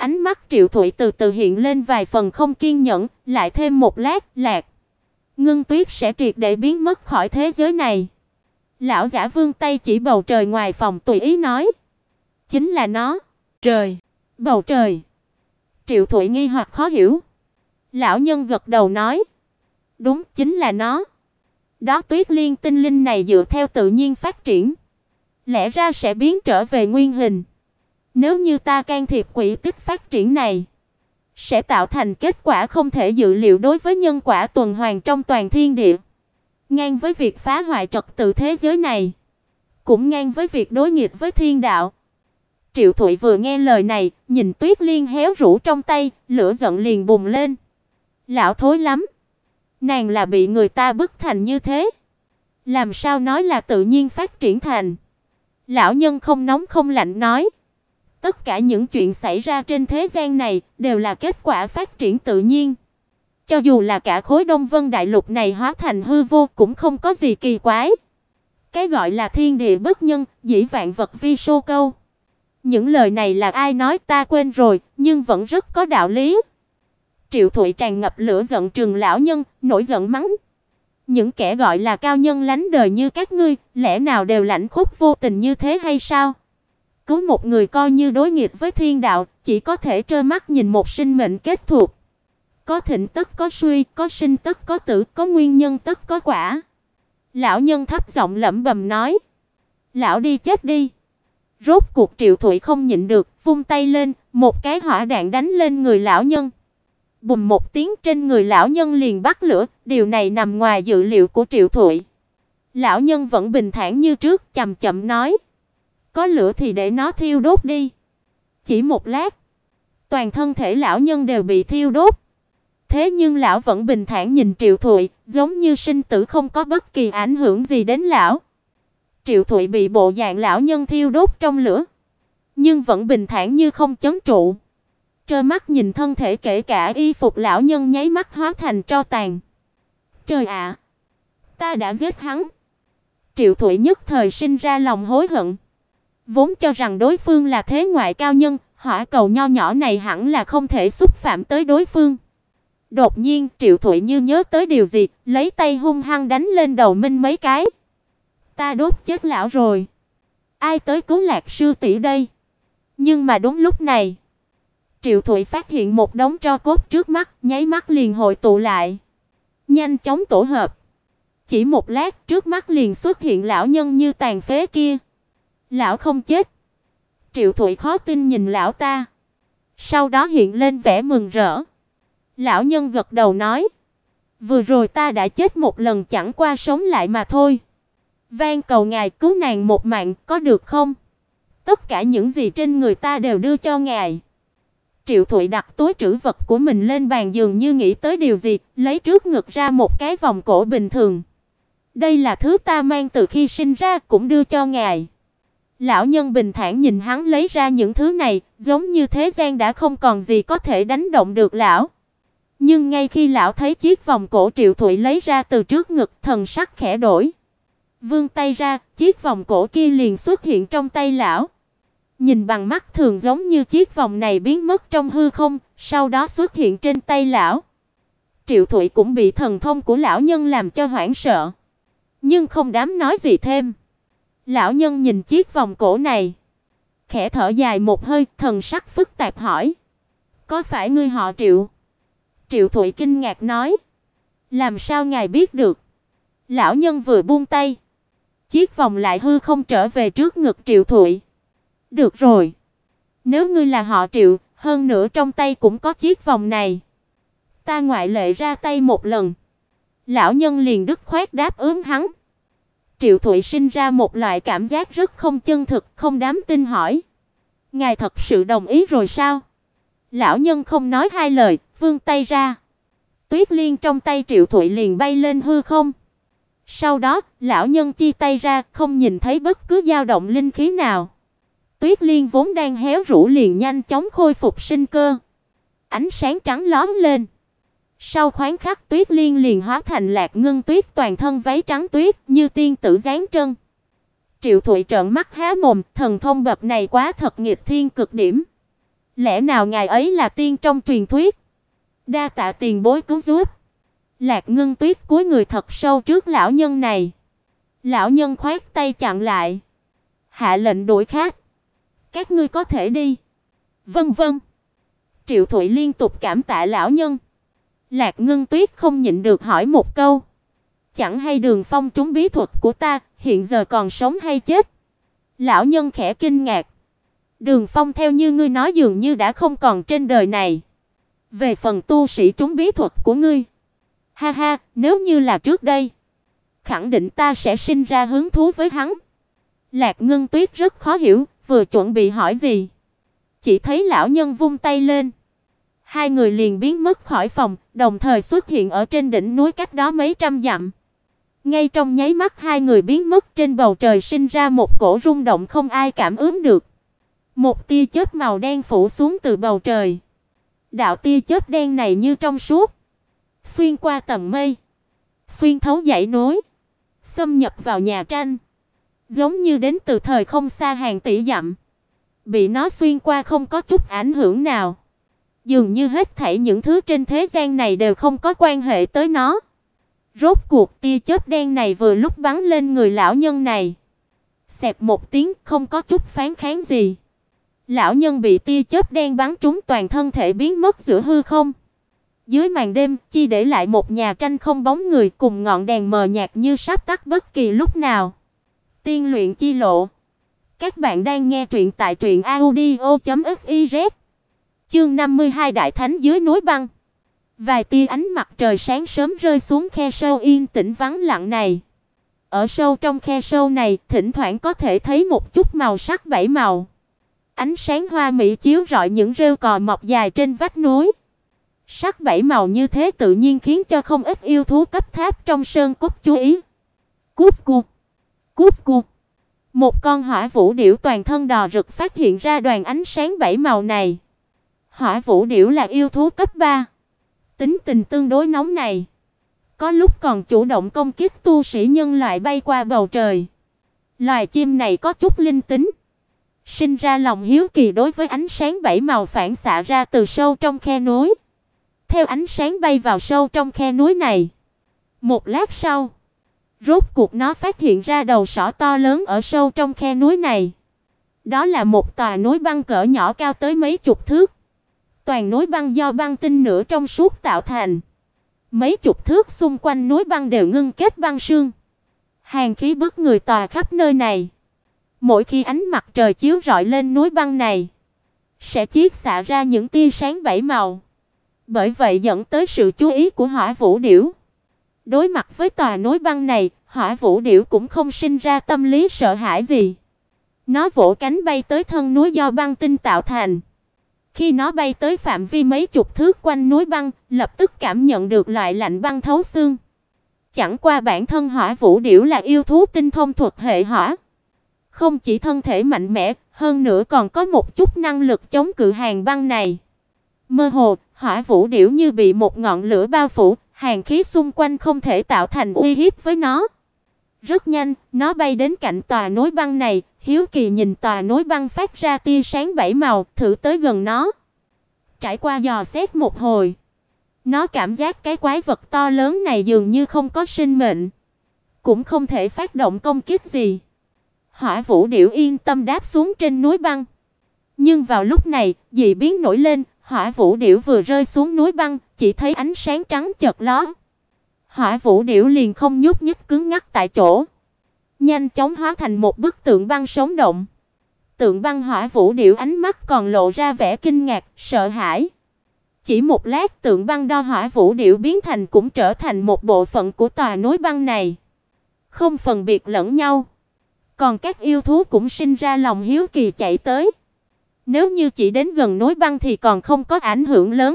Ánh mắt Triệu Thụy từ từ hiện lên vài phần không kiên nhẫn, lại thêm một lát, Lạc Ngân Tuyết sẽ triệt để biến mất khỏi thế giới này. Lão giả vươn tay chỉ bầu trời ngoài phòng tùy ý nói, chính là nó. Trời, bầu trời. Triệu Thụy nghi hoặc khó hiểu. Lão nhân gật đầu nói, đúng, chính là nó. Đó Tuyết Liên tinh linh này dựa theo tự nhiên phát triển, lẽ ra sẽ biến trở về nguyên hình. Nếu như ta can thiệp quỹ tích phát triển này, sẽ tạo thành kết quả không thể dự liệu đối với nhân quả tuần hoàn trong toàn thiên địa. Ngang với việc phá hoại trật tự thế giới này, cũng ngang với việc đối nghịch với thiên đạo. Triệu Thụy vừa nghe lời này, nhìn Tuyết Liên héo rũ trong tay, lửa giận liền bùng lên. Lão thối lắm, nàng là bị người ta bức thành như thế, làm sao nói là tự nhiên phát triển thành. Lão nhân không nóng không lạnh nói, tất cả những chuyện xảy ra trên thế gian này đều là kết quả phát triển tự nhiên. Cho dù là cả khối Đông Vân Đại Lục này hóa thành hư vô cũng không có gì kỳ quái. Cái gọi là thiên địa bất nhân, dĩ vạn vật vi số câu. Những lời này là ai nói ta quên rồi, nhưng vẫn rất có đạo lý. Triệu Thụy tràn ngập lửa giận trừng lão nhân, nổi giận mắng. Những kẻ gọi là cao nhân lánh đời như các ngươi, lẽ nào đều lãnh khúc vô tình như thế hay sao? Cứu một người coi như đối nghịch với thiên đạo, chỉ có thể trơ mắt nhìn một sinh mệnh kết thúc. Có thịnh tất có suy, có sinh tất có tử, có nguyên nhân tất có quả. Lão nhân thấp giọng lẩm bẩm nói, lão đi chết đi. Rốt cuộc Triệu Thụy không nhịn được, vung tay lên, một cái hỏa đạn đánh lên người lão nhân. Bùm một tiếng, trên người lão nhân liền bắt lửa, điều này nằm ngoài dự liệu của Triệu Thụy. Lão nhân vẫn bình thản như trước, chậm chậm nói, có lửa thì để nó thiêu đốt đi. Chỉ một lát, toàn thân thể lão nhân đều bị thiêu đốt. Thế nhưng lão vẫn bình thản nhìn Triệu Thụy, giống như sinh tử không có bất kỳ ảnh hưởng gì đến lão. Triệu Thụy bị bộ dạng lão nhân thiêu đốt trong lửa, nhưng vẫn bình thản như không chấn trụ. Trơ mắt nhìn thân thể kể cả y phục lão nhân nháy mắt hóa thành tro tàn. Trời ạ, ta đã giết hắn. Triệu Thụy nhất thời sinh ra lòng hối hận. Vốn cho rằng đối phương là thế ngoại cao nhân, hỏa cầu nho nhỏ này hẳn là không thể xúc phạm tới đối phương. Đột nhiên, Triệu Thụy như nhớ tới điều gì, lấy tay hung hăng đánh lên đầu Minh mấy cái. Ta đốt chết lão rồi. Ai tới cứu Lạc sư tỷ đây? Nhưng mà đúng lúc này, Triệu Thụy phát hiện một đống tro cốt trước mắt, nháy mắt liền hội tụ lại, nhanh chóng tổ hợp. Chỉ một lát, trước mắt liền xuất hiện lão nhân như tàn phế kia. Lão không chết. Triệu Thụy khó tin nhìn lão ta, sau đó hiện lên vẻ mừng rỡ. Lão nhân gật đầu nói, vừa rồi ta đã chết một lần, chẳng qua sống lại mà thôi. Van cầu ngài cứu nàng một mạng, có được không? Tất cả những gì trên người ta đều đưa cho ngài. Triệu Thụy đặt túi trữ vật của mình lên bàn, dường như nghĩ tới điều gì, lấy trước ngực ra một cái vòng cổ bình thường. Đây là thứ ta mang từ khi sinh ra, cũng đưa cho ngài. Lão nhân bình thản nhìn hắn lấy ra những thứ này, giống như thế gian đã không còn gì có thể đánh động được lão. Nhưng ngay khi lão thấy chiếc vòng cổ Triệu Thụy lấy ra từ trước ngực, thần sắc khẽ đổi. Vươn tay ra, chiếc vòng cổ kia liền xuất hiện trong tay lão. Nhìn bằng mắt thường giống như chiếc vòng này biến mất trong hư không, sau đó xuất hiện trên tay lão. Triệu Thụy cũng bị thần thông của lão nhân làm cho hoảng sợ, nhưng không dám nói gì thêm. Lão nhân nhìn chiếc vòng cổ này, khẽ thở dài một hơi, thần sắc phức tạp hỏi, có phải ngươi họ Triệu? Triệu Thụy kinh ngạc nói, làm sao ngài biết được? Lão nhân vừa buông tay, chiếc vòng lại hư không trở về trước ngực Triệu Thụy. Được rồi, nếu ngươi là họ Triệu, hơn nữa trong tay cũng có chiếc vòng này, ta ngoại lệ ra tay một lần. Lão nhân liền dứt khoát đáp ứng hắn. Triệu Thụy sinh ra một loại cảm giác rất không chân thực, không dám tin hỏi, ngài thật sự đồng ý rồi sao? Lão nhân không nói hai lời, vươn tay ra. Tuyết Liên trong tay Triệu Thụy liền bay lên hư không. Sau đó, lão nhân chi tay ra, không nhìn thấy bất cứ dao động linh khí nào. Tuyết Liên vốn đang héo rũ liền nhanh chóng khôi phục sinh cơ. Ánh sáng trắng lóe lên. Sau khoảnh khắc, Tuyết Liên liền hóa thành Lạc Ngân Tuyết, toàn thân váy trắng tuyết như tiên tử dáng trân. Triệu Thụy trợn mắt há mồm, thần thông bậc này quá thật nghịch thiên cực điểm. Lẽ nào ngài ấy là tiên trong truyền thuyết? Đa tạ tiền bối cứu giúp. Lạc Ngân Tuyết cúi người thật sâu trước lão nhân này. Lão nhân khoát tay chặn lại, hạ lệnh đuổi khách. Các ngươi có thể đi. Vâng vâng. Triệu Thụy liên tục cảm tạ lão nhân. Lạc Ngân Tuyết không nhịn được hỏi một câu. Chẳng hay Đường Phong trúng bí thuật của ta, hiện giờ còn sống hay chết? Lão nhân khẽ kinh ngạc. Đường Phong theo như ngươi nói dường như đã không còn trên đời này. Về phần tu sĩ trúng bí thuật của ngươi, ha ha, nếu như là trước đây, khẳng định ta sẽ sinh ra hứng thú với hắn. Lạc Ngân Tuyết rất khó hiểu, vừa chuẩn bị hỏi gì, chỉ thấy lão nhân vung tay lên. Hai người liền biến mất khỏi phòng, đồng thời xuất hiện ở trên đỉnh núi cách đó mấy trăm dặm. Ngay trong nháy mắt hai người biến mất, trên bầu trời sinh ra một cổ rung động không ai cảm ứng được. Một tia chớp màu đen phủ xuống từ bầu trời. Đạo tia chớp đen này như trong suốt, xuyên qua tầng mây, xuyên thấu dãy núi, xâm nhập vào nhà tranh, giống như đến từ thời không xa hàng tỷ dặm. Bị nó xuyên qua không có chút ảnh hưởng nào. Dường như hết thảy những thứ trên thế gian này đều không có quan hệ tới nó. Rốt cuộc tia chớp đen này vừa lúc bắn lên người lão nhân này. Xẹt một tiếng, không có chút phản kháng gì. Lão nhân bị tia chớp đen bắn trúng, toàn thân thể biến mất giữa hư không. Dưới màn đêm, chỉ để lại một nhà tranh không bóng người cùng ngọn đèn mờ nhạt như sắp tắt bất kỳ lúc nào. Tiên luyện chi lộ. Các bạn đang nghe truyện tại truyệnaudio.fiz. Chương 52 Đại Thánh dưới núi băng. Vài tia ánh mặt trời sáng sớm rơi xuống khe sâu yên tĩnh vắng lặng này. Ở sâu trong khe sâu này, thỉnh thoảng có thể thấy một chút màu sắc bảy màu. Ánh sáng hoa mỹ chiếu rọi những rêu cò mọc dài trên vách núi. Sắc bảy màu như thế tự nhiên khiến cho không ít yêu thú cấp tháp trong sơn cốc chú ý. Cút cu, cút cu. Một con hỏa vũ điểu toàn thân đỏ rực phát hiện ra đoàn ánh sáng bảy màu này. Hỏa vũ điểu là yêu thú cấp 3, tính tình tương đối nóng này, có lúc còn chủ động công kích tu sĩ nhân loại bay qua bầu trời. Loài chim này có chút linh tính, sinh ra lòng hiếu kỳ đối với ánh sáng bảy màu phản xạ ra từ sâu trong khe núi. Theo ánh sáng bay vào sâu trong khe núi này. Một lát sau, rốt cuộc nó phát hiện ra đầu sỏ to lớn ở sâu trong khe núi này. Đó là một tòa núi băng cỡ nhỏ cao tới mấy chục thước. Toàn núi băng do băng tinh nửa trong suốt tạo thành. Mấy chục thước xung quanh núi băng đều ngưng kết băng sương. Hàn khí bức người tỏa khắp nơi này. Mỗi khi ánh mặt trời chiếu rọi lên núi băng này, sẽ chiết xạ ra những tia sáng bảy màu. Bởi vậy dẫn tới sự chú ý của hỏa vũ điểu. Đối mặt với tòa núi băng này, hỏa vũ điểu cũng không sinh ra tâm lý sợ hãi gì. Nó vỗ cánh bay tới thân núi do băng tinh tạo thành. Khi nó bay tới phạm vi mấy chục thước quanh núi băng, lập tức cảm nhận được loại lạnh băng thấu xương. Chẳng qua bản thân hỏa vũ điểu là yêu thú tinh thông thuật hệ hỏa. Không chỉ thân thể mạnh mẽ, hơn nữa còn có một chút năng lực chống cự hàn băng này. Mơ hồ, hỏa vũ điểu như bị một ngọn lửa bao phủ, hàn khí xung quanh không thể tạo thành uy hiếp với nó. Rất nhanh, nó bay đến cạnh tòa núi băng này, hiếu kỳ nhìn tòa núi băng phát ra tia sáng bảy màu, thử tới gần nó. Trải qua dò xét một hồi, nó cảm giác cái quái vật to lớn này dường như không có sinh mệnh, cũng không thể phát động công kích gì. Hỏa vũ điểu yên tâm đáp xuống trên núi băng. Nhưng vào lúc này, dị biến nổi lên, hỏa vũ điểu vừa rơi xuống núi băng, chỉ thấy ánh sáng trắng chợt lóe. Hỏa vũ điểu liền không nhúc nhích cứng ngắc tại chỗ, nhanh chóng hóa thành một bức tượng băng sống động. Tượng băng hỏa vũ điểu ánh mắt còn lộ ra vẻ kinh ngạc, sợ hãi. Chỉ một lát, tượng băng đo hỏa vũ điểu biến thành cũng trở thành một bộ phận của tòa núi băng này, không phân biệt lẫn nhau. Còn các yêu thú cũng sinh ra lòng hiếu kỳ chạy tới. Nếu như chỉ đến gần núi băng thì còn không có ảnh hưởng lớn.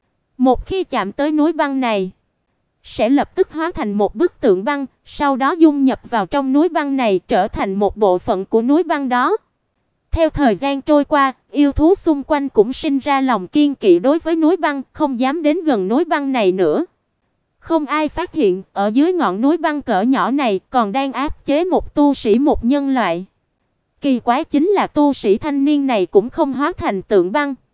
Một khi chạm tới núi băng này, sẽ lập tức hóa thành một bức tượng băng, sau đó dung nhập vào trong núi băng này, trở thành một bộ phận của núi băng đó. Theo thời gian trôi qua, yêu thú xung quanh cũng sinh ra lòng kiêng kỵ đối với núi băng, không dám đến gần núi băng này nữa. Không ai phát hiện, ở dưới ngọn núi băng cỡ nhỏ này còn đang áp chế một tu sĩ một nhân loại. Kỳ quái chính là tu sĩ thanh niên này cũng không hóa thành tượng băng,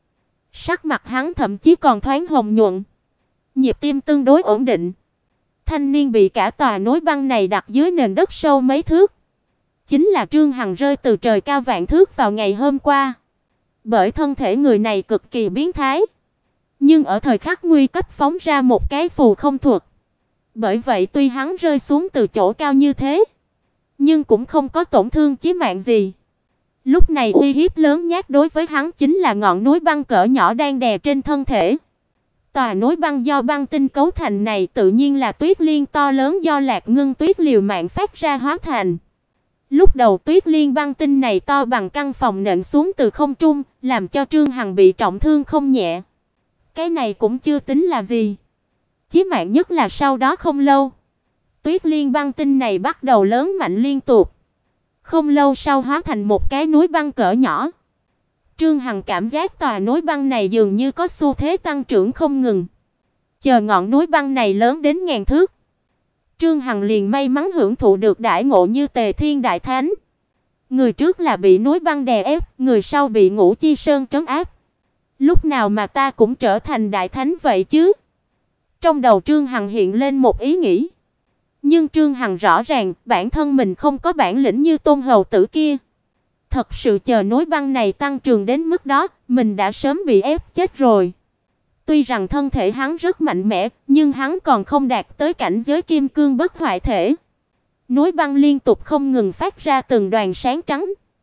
Sắc mặt hắn thậm chí còn thoáng hồng nhuận, nhịp tim tương đối ổn định. Thanh niên bị cả tòa núi băng này đặt dưới nền đất sâu mấy thước, chính là Trương Hằng rơi từ trời cao vạn thước vào ngày hôm qua. Bởi thân thể người này cực kỳ biến thái, nhưng ở thời khắc nguy cấp phóng ra một cái phù không thuật. Bởi vậy tuy hắn rơi xuống từ chỗ cao như thế, nhưng cũng không có tổn thương chí mạng gì. Lúc này uy hiếp lớn nhất đối với hắn chính là ngọn núi băng cỡ nhỏ đang đè trên thân thể. Tòa núi băng do băng tinh cấu thành này tự nhiên là tuyết liên to lớn do Lạc Ngân Tuyết liều mạng phát ra hóa thành. Lúc đầu tuyết liên băng tinh này to bằng căn phòng nện xuống từ không trung, làm cho Trương Hằng bị trọng thương không nhẹ. Cái này cũng chưa tính là gì. Chí mạng nhất là sau đó không lâu, tuyết liên băng tinh này bắt đầu lớn mạnh liên tục. Không lâu sau hóa thành một cái núi băng cỡ nhỏ. Trương Hằng cảm giác tòa núi băng này dường như có xu thế tăng trưởng không ngừng. Chờ ngọn núi băng này lớn đến ngàn thước, Trương Hằng liền may mắn hưởng thụ được đãi ngộ như Tề Thiên Đại Thánh. Người trước là bị núi băng đè ép, người sau bị Ngũ Chi Sơn trấn áp. Lúc nào mà ta cũng trở thành Đại Thánh vậy chứ? Trong đầu Trương Hằng hiện lên một ý nghĩ. Nhưng Trương Hằng rõ ràng bản thân mình không có bản lĩnh như Tôn hầu tử kia. Thật sự chờ núi băng này tăng trưởng đến mức đó, mình đã sớm bị ép chết rồi. Tuy rằng thân thể hắn rất mạnh mẽ, nhưng hắn còn không đạt tới cảnh giới kim cương bất hoại thể. Núi băng liên tục không ngừng phát ra từng đoàn sáng trắng,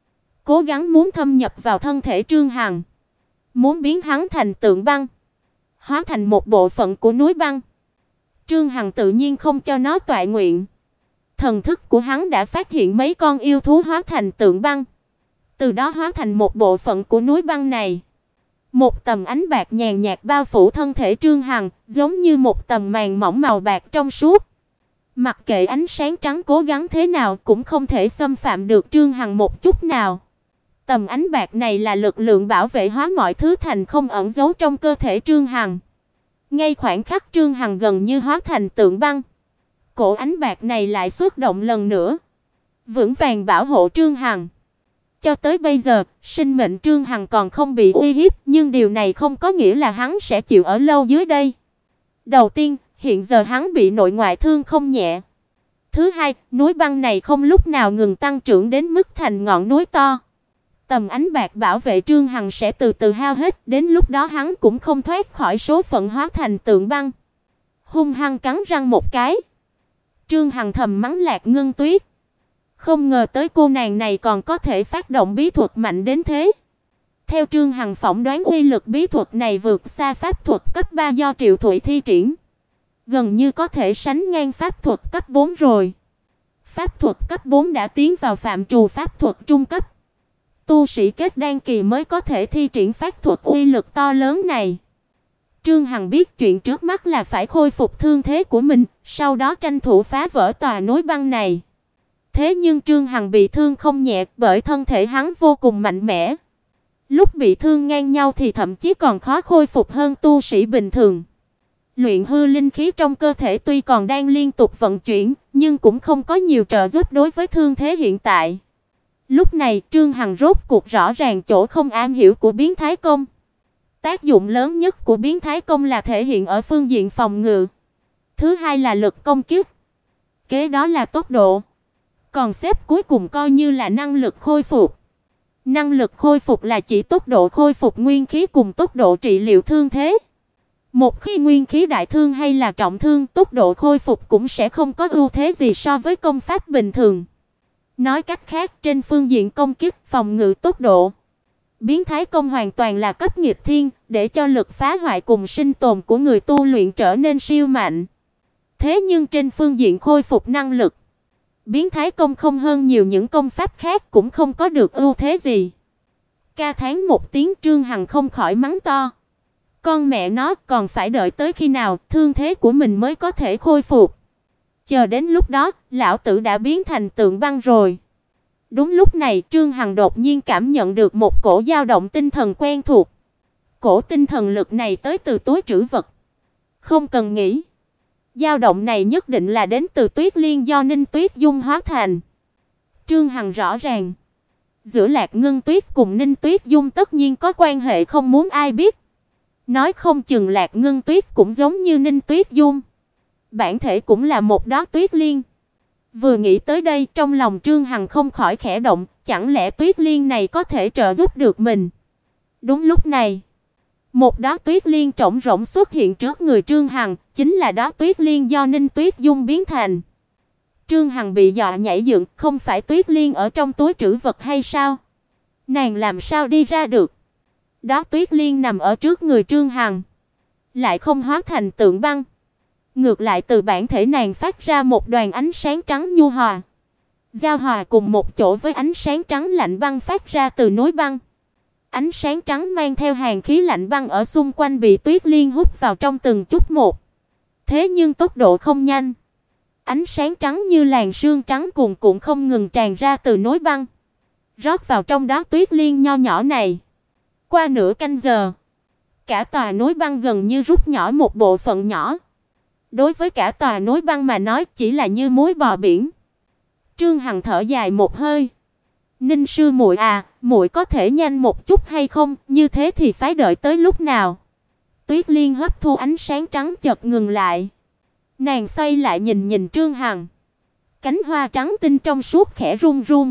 cố gắng muốn thâm nhập vào thân thể Trương Hằng, muốn biến hắn thành tượng băng, hóa thành một bộ phận của núi băng. Trương Hằng tự nhiên không cho nó tọa nguyện. Thần thức của hắn đã phát hiện mấy con yêu thú hóa thành tượng băng, từ đó hóa thành một bộ phận của núi băng này. Một tầng ánh bạc nhàn nhạt bao phủ thân thể Trương Hằng, giống như một tầng màn mỏng màu bạc trong suốt. Mặc kệ ánh sáng trắng cố gắng thế nào cũng không thể xâm phạm được Trương Hằng một chút nào. Tầng ánh bạc này là lực lượng bảo vệ hóa mọi thứ thành không ẩn giấu trong cơ thể Trương Hằng. Ngay khoảnh khắc Trương Hằng gần như hóa thành tượng băng, cổ ánh bạc này lại xuất động lần nữa, vững vàng bảo hộ Trương Hằng. Cho tới bây giờ, sinh mệnh Trương Hằng còn không bị uy hiếp, nhưng điều này không có nghĩa là hắn sẽ chịu ở lâu dưới đây. Đầu tiên, hiện giờ hắn bị nội ngoại thương không nhẹ. Thứ hai, núi băng này không lúc nào ngừng tăng trưởng đến mức thành ngọn núi to. Tầm ánh bạc bảo vệ Trương Hằng sẽ từ từ hao hết, đến lúc đó hắn cũng không thoát khỏi số phận hóa thành tượng băng. Hung hăng cắn răng một cái, Trương Hằng thầm mắng Lạc Ngân Tuyết. Không ngờ tới cô nàng này còn có thể phát động bí thuật mạnh đến thế. Theo Trương Hằng phỏng đoán uy lực bí thuật này vượt xa pháp thuật cấp 3 do Triệu Thụy thi triển, gần như có thể sánh ngang pháp thuật cấp 4 rồi. Pháp thuật cấp 4 đã tiến vào phạm trù pháp thuật trung cấp. Tu sĩ kết đan kỳ mới có thể thi triển pháp thuật uy lực to lớn này. Trương Hằng biết chuyện trước mắt là phải khôi phục thương thế của mình, sau đó tranh thủ phá vỡ tòa núi băng này. Thế nhưng Trương Hằng bị thương không nhẹ, bởi thân thể hắn vô cùng mạnh mẽ. Lúc bị thương ngang nhau thì thậm chí còn khó khôi phục hơn tu sĩ bình thường. Luyện hư linh khí trong cơ thể tuy còn đang liên tục vận chuyển, nhưng cũng không có nhiều trợ giúp đối với thương thế hiện tại. Lúc này, Trương Hằng rốt cuộc rõ ràng chỗ không am hiểu của biến thái công. Tác dụng lớn nhất của biến thái công là thể hiện ở phương diện phòng ngự. Thứ hai là lực công kích. Kế đó là tốc độ. Còn xếp cuối cùng coi như là năng lực khôi phục. Năng lực khôi phục là chỉ tốc độ khôi phục nguyên khí cùng tốc độ trị liệu thương thế. Một khi nguyên khí đại thương hay là trọng thương, tốc độ khôi phục cũng sẽ không có ưu thế gì so với công pháp bình thường. Nói cách khác, trên phương diện công kích, phòng ngự, tốc độ, biến thái công hoàn toàn là cấp nghịch thiên, để cho lực phá hoại cùng sinh tồn của người tu luyện trở nên siêu mạnh. Thế nhưng trên phương diện khôi phục năng lực, biến thái công không hơn nhiều những công pháp khác, cũng không có được ưu thế gì. Ca thán một tiếng, Trương Hằng không khỏi mắng to. Con mẹ nó, còn phải đợi tới khi nào thương thế của mình mới có thể khôi phục? Chờ đến lúc đó, lão tử đã biến thành tượng băng rồi. Đúng lúc này, Trương Hằng đột nhiên cảm nhận được một cổ dao động tinh thần quen thuộc. Cổ tinh thần lực này tới từ túi trữ vật. Không cần nghĩ, dao động này nhất định là đến từ Tuyết Liên do Ninh Tuyết Dung hóa thành. Trương Hằng rõ ràng, giữa Lạc Ngân Tuyết cùng Ninh Tuyết Dung tất nhiên có quan hệ không muốn ai biết. Nói không chừng Lạc Ngân Tuyết cũng giống như Ninh Tuyết Dung, bản thể cũng là một đóa tuyết liên. Vừa nghĩ tới đây, trong lòng Trương Hằng không khỏi khẽ động, chẳng lẽ tuyết liên này có thể trợ giúp được mình? Đúng lúc này, một đóa tuyết liên trống rỗng xuất hiện trước người Trương Hằng, chính là đóa tuyết liên do Ninh Tuyết Dung biến thành. Trương Hằng bị dọa nhảy dựng, không phải tuyết liên ở trong túi trữ vật hay sao? Nàng làm sao đi ra được? Đóa tuyết liên nằm ở trước người Trương Hằng, lại không hóa thành tượng băng, ngược lại từ bản thể nàng phát ra một đoàn ánh sáng trắng nhu hòa, giao hòa cùng một chỗ với ánh sáng trắng lạnh băng phát ra từ núi băng. Ánh sáng trắng mang theo hàn khí lạnh băng ở xung quanh bị tuyết liên hút vào trong từng chút một. Thế nhưng tốc độ không nhanh. Ánh sáng trắng như làn sương trắng cuồn cuộn không ngừng tràn ra từ núi băng, rót vào trong đó tuyết liên nho nhỏ này. Qua nửa canh giờ, cả tòa núi băng gần như rút nhỏ một bộ phận nhỏ. Đối với cả tòa núi băng mà nói chỉ là như muối bò biển. Trương Hằng thở dài một hơi. Ninh sư muội à, muội có thể nhanh một chút hay không, như thế thì phải đợi tới lúc nào? Tuyết liên hấp thu ánh sáng trắng chợt ngừng lại. Nàng xoay lại nhìn nhìn Trương Hằng. Cánh hoa trắng tinh trong suốt khẽ run run.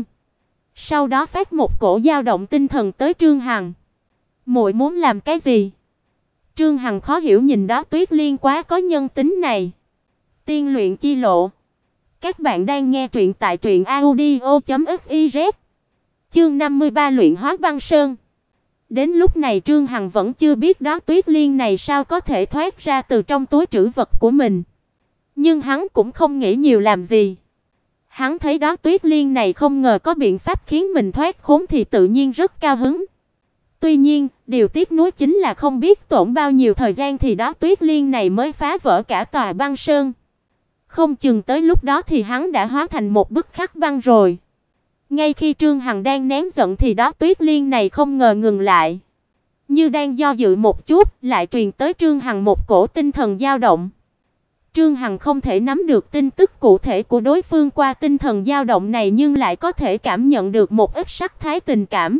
Sau đó phát một cổ dao động tinh thần tới Trương Hằng. Muội muốn làm cái gì? Trương Hằng khó hiểu nhìn đó tuyết liên quá có nhân tính này. Tiên luyện chi lộ. Các bạn đang nghe truyện tại truyệnaudio.fiz. Chương 53 luyện hóa băng sơn. Đến lúc này Trương Hằng vẫn chưa biết đó tuyết liên này sao có thể thoát ra từ trong túi trữ vật của mình. Nhưng hắn cũng không nghĩ nhiều làm gì. Hắn thấy đó tuyết liên này không ngờ có biện pháp khiến mình thoát khốn thì tự nhiên rất cao hứng. Tuy nhiên, điều tiếc nuối chính là không biết tốn bao nhiêu thời gian thì đó tuyết liên này mới phá vỡ cả tòa băng sơn. Không chừng tới lúc đó thì hắn đã hóa thành một bức khắc băng rồi. Ngay khi Trương Hằng đang nén giận thì đó tuyết liên này không ngờ ngừng lại. Như đang do dự một chút, lại truyền tới Trương Hằng một cổ tinh thần dao động. Trương Hằng không thể nắm được tin tức cụ thể của đối phương qua tinh thần dao động này nhưng lại có thể cảm nhận được một ít sắc thái tình cảm.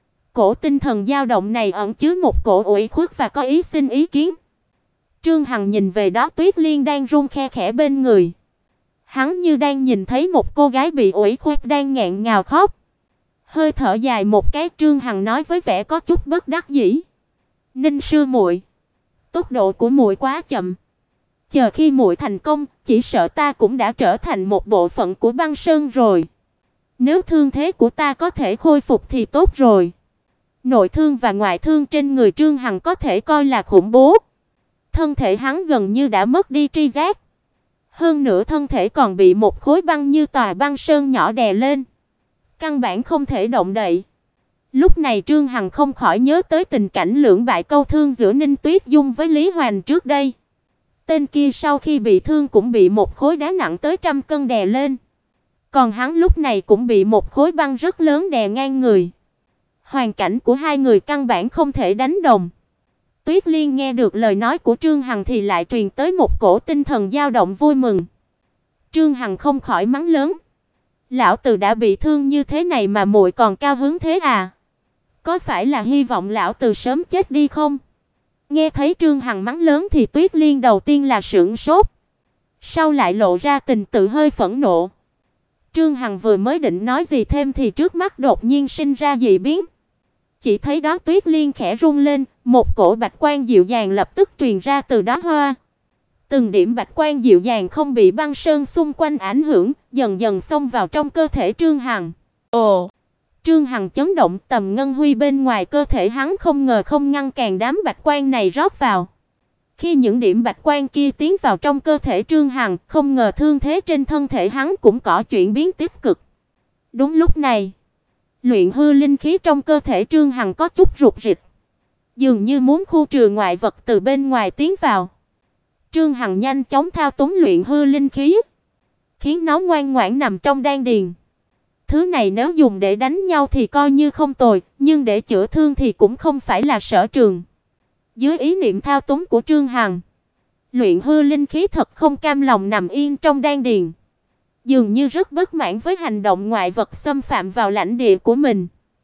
Cổ tinh thần dao động này ẩn chứa một cổ ủy khuất và có ý xin ý kiến. Trương Hằng nhìn về đó tuyết liên đang run khe khẽ bên người. Hắn như đang nhìn thấy một cô gái bị ủy khuất đang nghẹn ngào khóc. Hơi thở dài một cái, Trương Hằng nói với vẻ có chút bất đắc dĩ. Ninh sư muội, tốc độ của muội quá chậm. Chờ khi muội thành công, chỉ sợ ta cũng đã trở thành một bộ phận của băng sơn rồi. Nếu thương thế của ta có thể khôi phục thì tốt rồi. Nội thương và ngoại thương trên người Trương Hằng có thể coi là khủng bố. Thân thể hắn gần như đã mất đi tri giác. Hơn nữa thân thể còn bị một khối băng như tòa băng sơn nhỏ đè lên. Căn bản không thể động đậy. Lúc này Trương Hằng không khỏi nhớ tới tình cảnh lưỡng bại câu thương giữa Ninh Tuyết Dung với Lý Hoành trước đây. Tên kia sau khi bị thương cũng bị một khối đá nặng tới 100 cân đè lên. Còn hắn lúc này cũng bị một khối băng rất lớn đè ngang người. Hoàn cảnh của hai người căn bản không thể đánh đồng. Tuyết Liên nghe được lời nói của Trương Hằng thì lại truyền tới một cổ tinh thần dao động vui mừng. Trương Hằng không khỏi mắng lớn. Lão tử đã bị thương như thế này mà muội còn cao hứng thế à? Có phải là hy vọng lão tử sớm chết đi không? Nghe thấy Trương Hằng mắng lớn thì Tuyết Liên đầu tiên là sửng sốt. Sau lại lộ ra tình tự hơi phẫn nộ. Trương Hằng vừa mới định nói gì thêm thì trước mắt đột nhiên sinh ra dị biến. Chỉ thấy đó Tuyết Liên khẽ rung lên, một cổ bạch quang dịu dàng lập tức truyền ra từ đóa hoa. Từng điểm bạch quang dịu dàng không bị băng sơn xung quanh ảnh hưởng, dần dần xông vào trong cơ thể Trương Hằng. Ồ! Trương Hằng chấn động, tầm ngân huy bên ngoài cơ thể hắn không ngờ không ngăn cản đám bạch quang này rót vào. Khi những điểm bạch quang kia tiến vào trong cơ thể Trương Hằng, không ngờ thương thế trên thân thể hắn cũng có chuyển biến tích cực. Đúng lúc này, luyện hư linh khí trong cơ thể Trương Hằng có chút rụt rịch, dường như muốn khu trừ ngoại vật từ bên ngoài tiến vào. Trương Hằng nhanh chóng thao túng luyện hư linh khí, khiến nó ngoan ngoãn nằm trong đan điền. Thứ này nếu dùng để đánh nhau thì coi như không tồi, nhưng để chữa thương thì cũng không phải là sở trường. Dưới ý niệm thao túng của Trương Hằng, luyện hư linh khí thật không cam lòng nằm yên trong đan điền, dường như rất bất mãn với hành động ngoại vật xâm phạm vào lãnh địa của mình.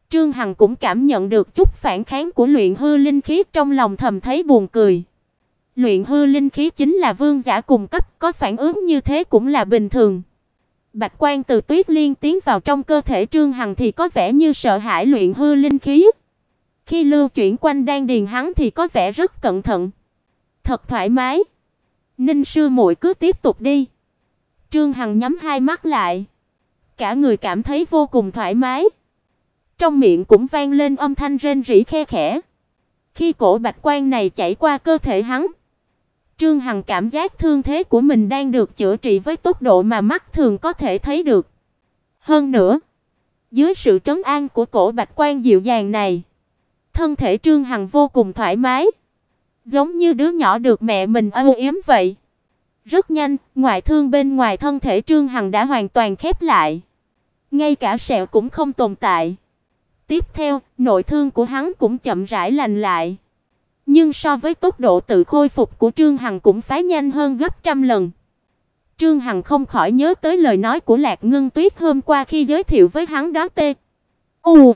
Trương Hằng cũng cảm nhận được chút phản kháng của luyện hư linh khí, trong lòng thầm thấy buồn cười. Luyện hư linh khí chính là vương giả cùng cấp, có phản ứng như thế cũng là bình thường. Bạch quang từ Tuyết Liên tiến vào trong cơ thể Trương Hằng thì có vẻ như sợ hãi luyện hư linh khí. Khi lưu chuyển quanh đan điền hắn thì có vẻ rất cẩn thận. Thật thoải mái. Ninh sư muội cứ tiếp tục đi. Trương Hằng nhắm hai mắt lại. Cả người cảm thấy vô cùng thoải mái. Trong miệng cũng vang lên âm thanh rên rỉ khe khẽ. Khi cổ bạch quang này chảy qua cơ thể hắn, Trương Hằng cảm giác thương thế của mình đang được chữa trị với tốc độ mà mắt thường có thể thấy được. Hơn nữa, dưới sự trấn an của cổ bạch quang dịu dàng này, thân thể Trương Hằng vô cùng thoải mái, giống như đứa nhỏ được mẹ mình âu yếm vậy. Rất nhanh, ngoại thương bên ngoài thân thể Trương Hằng đã hoàn toàn khép lại, ngay cả sẹo cũng không tồn tại. Tiếp theo, nội thương của hắn cũng chậm rãi lành lại. Nhưng so với tốc độ tự khôi phục của Trương Hằng cũng phải nhanh hơn gấp trăm lần. Trương Hằng không khỏi nhớ tới lời nói của Lạc Ngân Tuyết hôm qua khi giới thiệu với hắn đó T. U.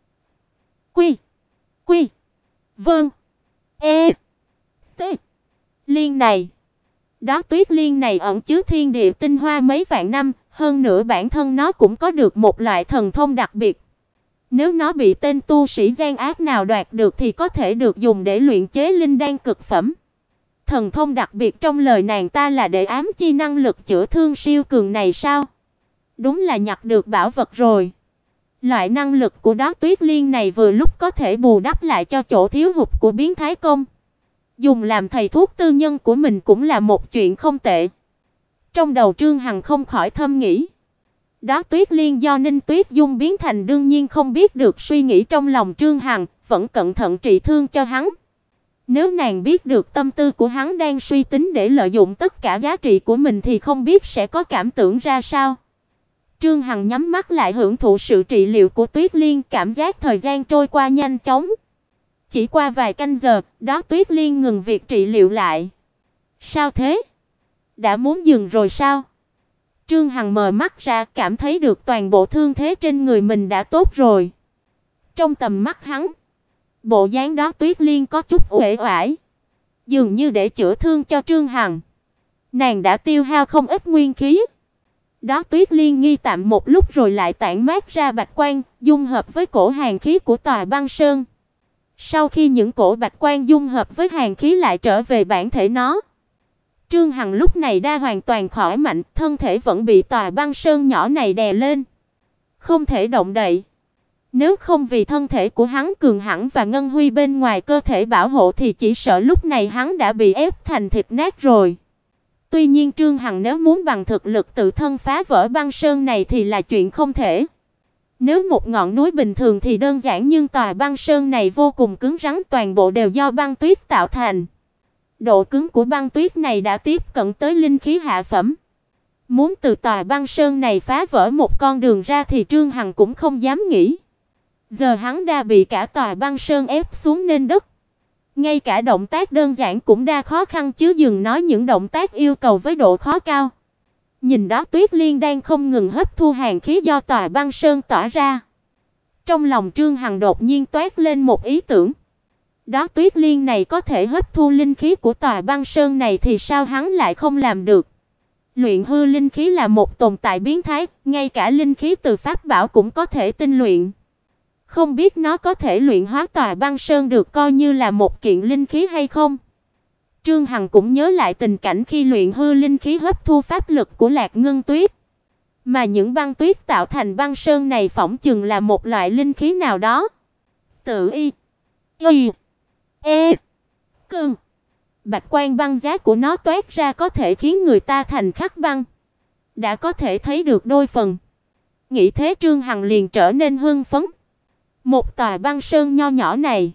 Quy. Quy. Vâng. E. T. Liên này. Đó Tuyết Liên này ẩn chứa thiên địa tinh hoa mấy vạn năm, hơn nữa bản thân nó cũng có được một loại thần thông đặc biệt. Nếu nó bị tên tu sĩ gian ác nào đoạt được thì có thể được dùng để luyện chế linh đan cực phẩm. Thần thông đặc biệt trong lời nàng ta là để ám chi năng lực chữa thương siêu cường này sao? Đúng là nhặt được bảo vật rồi. Loại năng lực của đó Tuyết Liên này vừa lúc có thể bù đắp lại cho chỗ thiếu hụt của biến thái công. Dùng làm thầy thuốc tư nhân của mình cũng là một chuyện không tệ. Trong đầu Trương Hằng không khỏi thầm nghĩ. Đó Tuyết Liên do Ninh Tuyết Dung biến thành đương nhiên không biết được suy nghĩ trong lòng Trương Hằng, vẫn cẩn thận trị thương cho hắn. Nếu nàng biết được tâm tư của hắn đang suy tính để lợi dụng tất cả giá trị của mình thì không biết sẽ có cảm tưởng ra sao. Trương Hằng nhắm mắt lại hưởng thụ sự trị liệu của Tuyết Liên, cảm giác thời gian trôi qua nhanh chóng. Chỉ qua vài canh giờ, đó Tuyết Liên ngừng việc trị liệu lại. Sao thế? Đã muốn dừng rồi sao? Trương Hằng mở mắt ra, cảm thấy được toàn bộ thương thế trên người mình đã tốt rồi. Trong tầm mắt hắn, bộ dáng đó Tuyết Liên có chút uể oải, dường như để chữa thương cho Trương Hằng, nàng đã tiêu hao không ít nguyên khí. Đó Tuyết Liên nghi tạm một lúc rồi lại tản mát ra bạch quang, dung hợp với cổ hàn khí của tòa băng sơn. Sau khi những cổ bạch quang dung hợp với hàn khí lại trở về bản thể nó, Trương Hằng lúc này đã hoàn toàn khỏi mạnh, thân thể vẫn bị tòa băng sơn nhỏ này đè lên, không thể động đậy. Nếu không vì thân thể của hắn cường hãn và ngân huy bên ngoài cơ thể bảo hộ thì chỉ sợ lúc này hắn đã bị ép thành thịt nát rồi. Tuy nhiên Trương Hằng nếu muốn bằng thực lực tự thân phá vỡ băng sơn này thì là chuyện không thể. Nếu một ngọn núi bình thường thì đơn giản, nhưng tòa băng sơn này vô cùng cứng rắn, toàn bộ đều do băng tuyết tạo thành. Độ cứng của băng tuyết này đã tiếp cận tới linh khí hạ phẩm. Muốn từ tòa băng sơn này phá vỡ một con đường ra thì Trương Hằng cũng không dám nghĩ. Giờ hắn đã bị cả tòa băng sơn ép xuống nền đất. Ngay cả động tác đơn giản cũng đã khó khăn chứ đừng nói những động tác yêu cầu với độ khó cao. Nhìn đó Tuyết Liên đang không ngừng hấp thu hàn khí do tòa băng sơn tỏa ra. Trong lòng Trương Hằng đột nhiên toát lên một ý tưởng. Đó Tuyết Liên này có thể hấp thu linh khí của tòa băng sơn này thì sao hắn lại không làm được? Luyện hư linh khí là một tồn tại biến thái, ngay cả linh khí từ pháp bảo cũng có thể tinh luyện. Không biết nó có thể luyện hóa tòa băng sơn được coi như là một kiện linh khí hay không? Trương Hằng cũng nhớ lại tình cảnh khi luyện hư linh khí hấp thu pháp lực của Lạc Ngân Tuyết. Mà những băng tuyết tạo thành băng sơn này phỏng chừng là một loại linh khí nào đó. Tự y. Y. E. Cương. Bạch quang băng giá của nó toát ra có thể khiến người ta thành khắc băng. Đã có thể thấy được đôi phần. Nghĩ thế Trương Hằng liền trở nên hưng phấn. Một tòa băng sơn nho nhỏ này,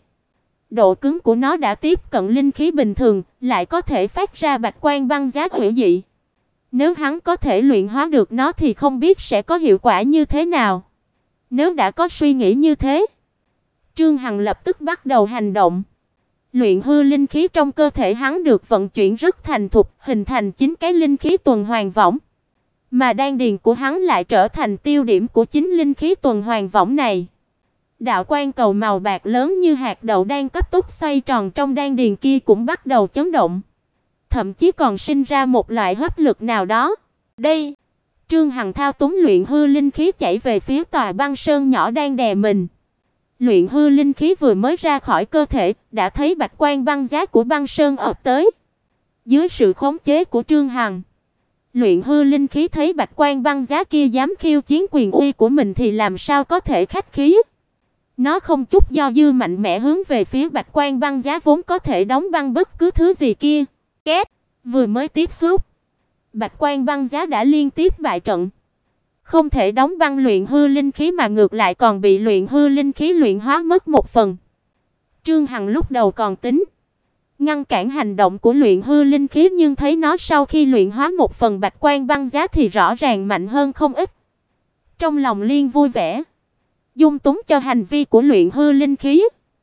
độ cứng của nó đã tiếp cận linh khí bình thường, lại có thể phát ra bạch quang băng giá hữu dị. Nếu hắn có thể luyện hóa được nó thì không biết sẽ có hiệu quả như thế nào. Nếu đã có suy nghĩ như thế, Trương Hằng lập tức bắt đầu hành động. Luyện hư linh khí trong cơ thể hắn được vận chuyển rất thành thục, hình thành 9 cái linh khí tuần hoàn võng. Mà đan điền của hắn lại trở thành tiêu điểm của 9 linh khí tuần hoàn võng này. Đạo quan cầu màu bạc lớn như hạt đậu đang cấp tốc xoay tròn trong đan điền kia cũng bắt đầu chấn động, thậm chí còn sinh ra một loại hấp lực nào đó. Đây, Trương Hằng thao túng luyện hư linh khí chạy về phía tòa băng sơn nhỏ đang đè mình. Luyện hư linh khí vừa mới ra khỏi cơ thể, đã thấy bạch quang băng giá của băng sơn ập tới. Dưới sự khống chế của Trương Hằng, luyện hư linh khí thấy bạch quang băng giá kia dám khiêu chiến quyền uy của mình thì làm sao có thể khách khí. Nó không chút do dự mạnh mẽ hướng về phía bạch quang băng giá vốn có thể đóng băng bất cứ thứ gì kia. Két, vừa mới tiếp xúc, bạch quang băng giá đã liên tiếp bại trận. Không thể đóng băng luyện hư linh khí mà ngược lại còn bị luyện hư linh khí luyện hóa mất một phần. Trương Hằng lúc đầu còn tính ngăn cản hành động của luyện hư linh khí, nhưng thấy nó sau khi luyện hóa một phần bạch quang băng giá thì rõ ràng mạnh hơn không ít. Trong lòng liền vui vẻ, dung túng cho hành vi của luyện hư linh khí.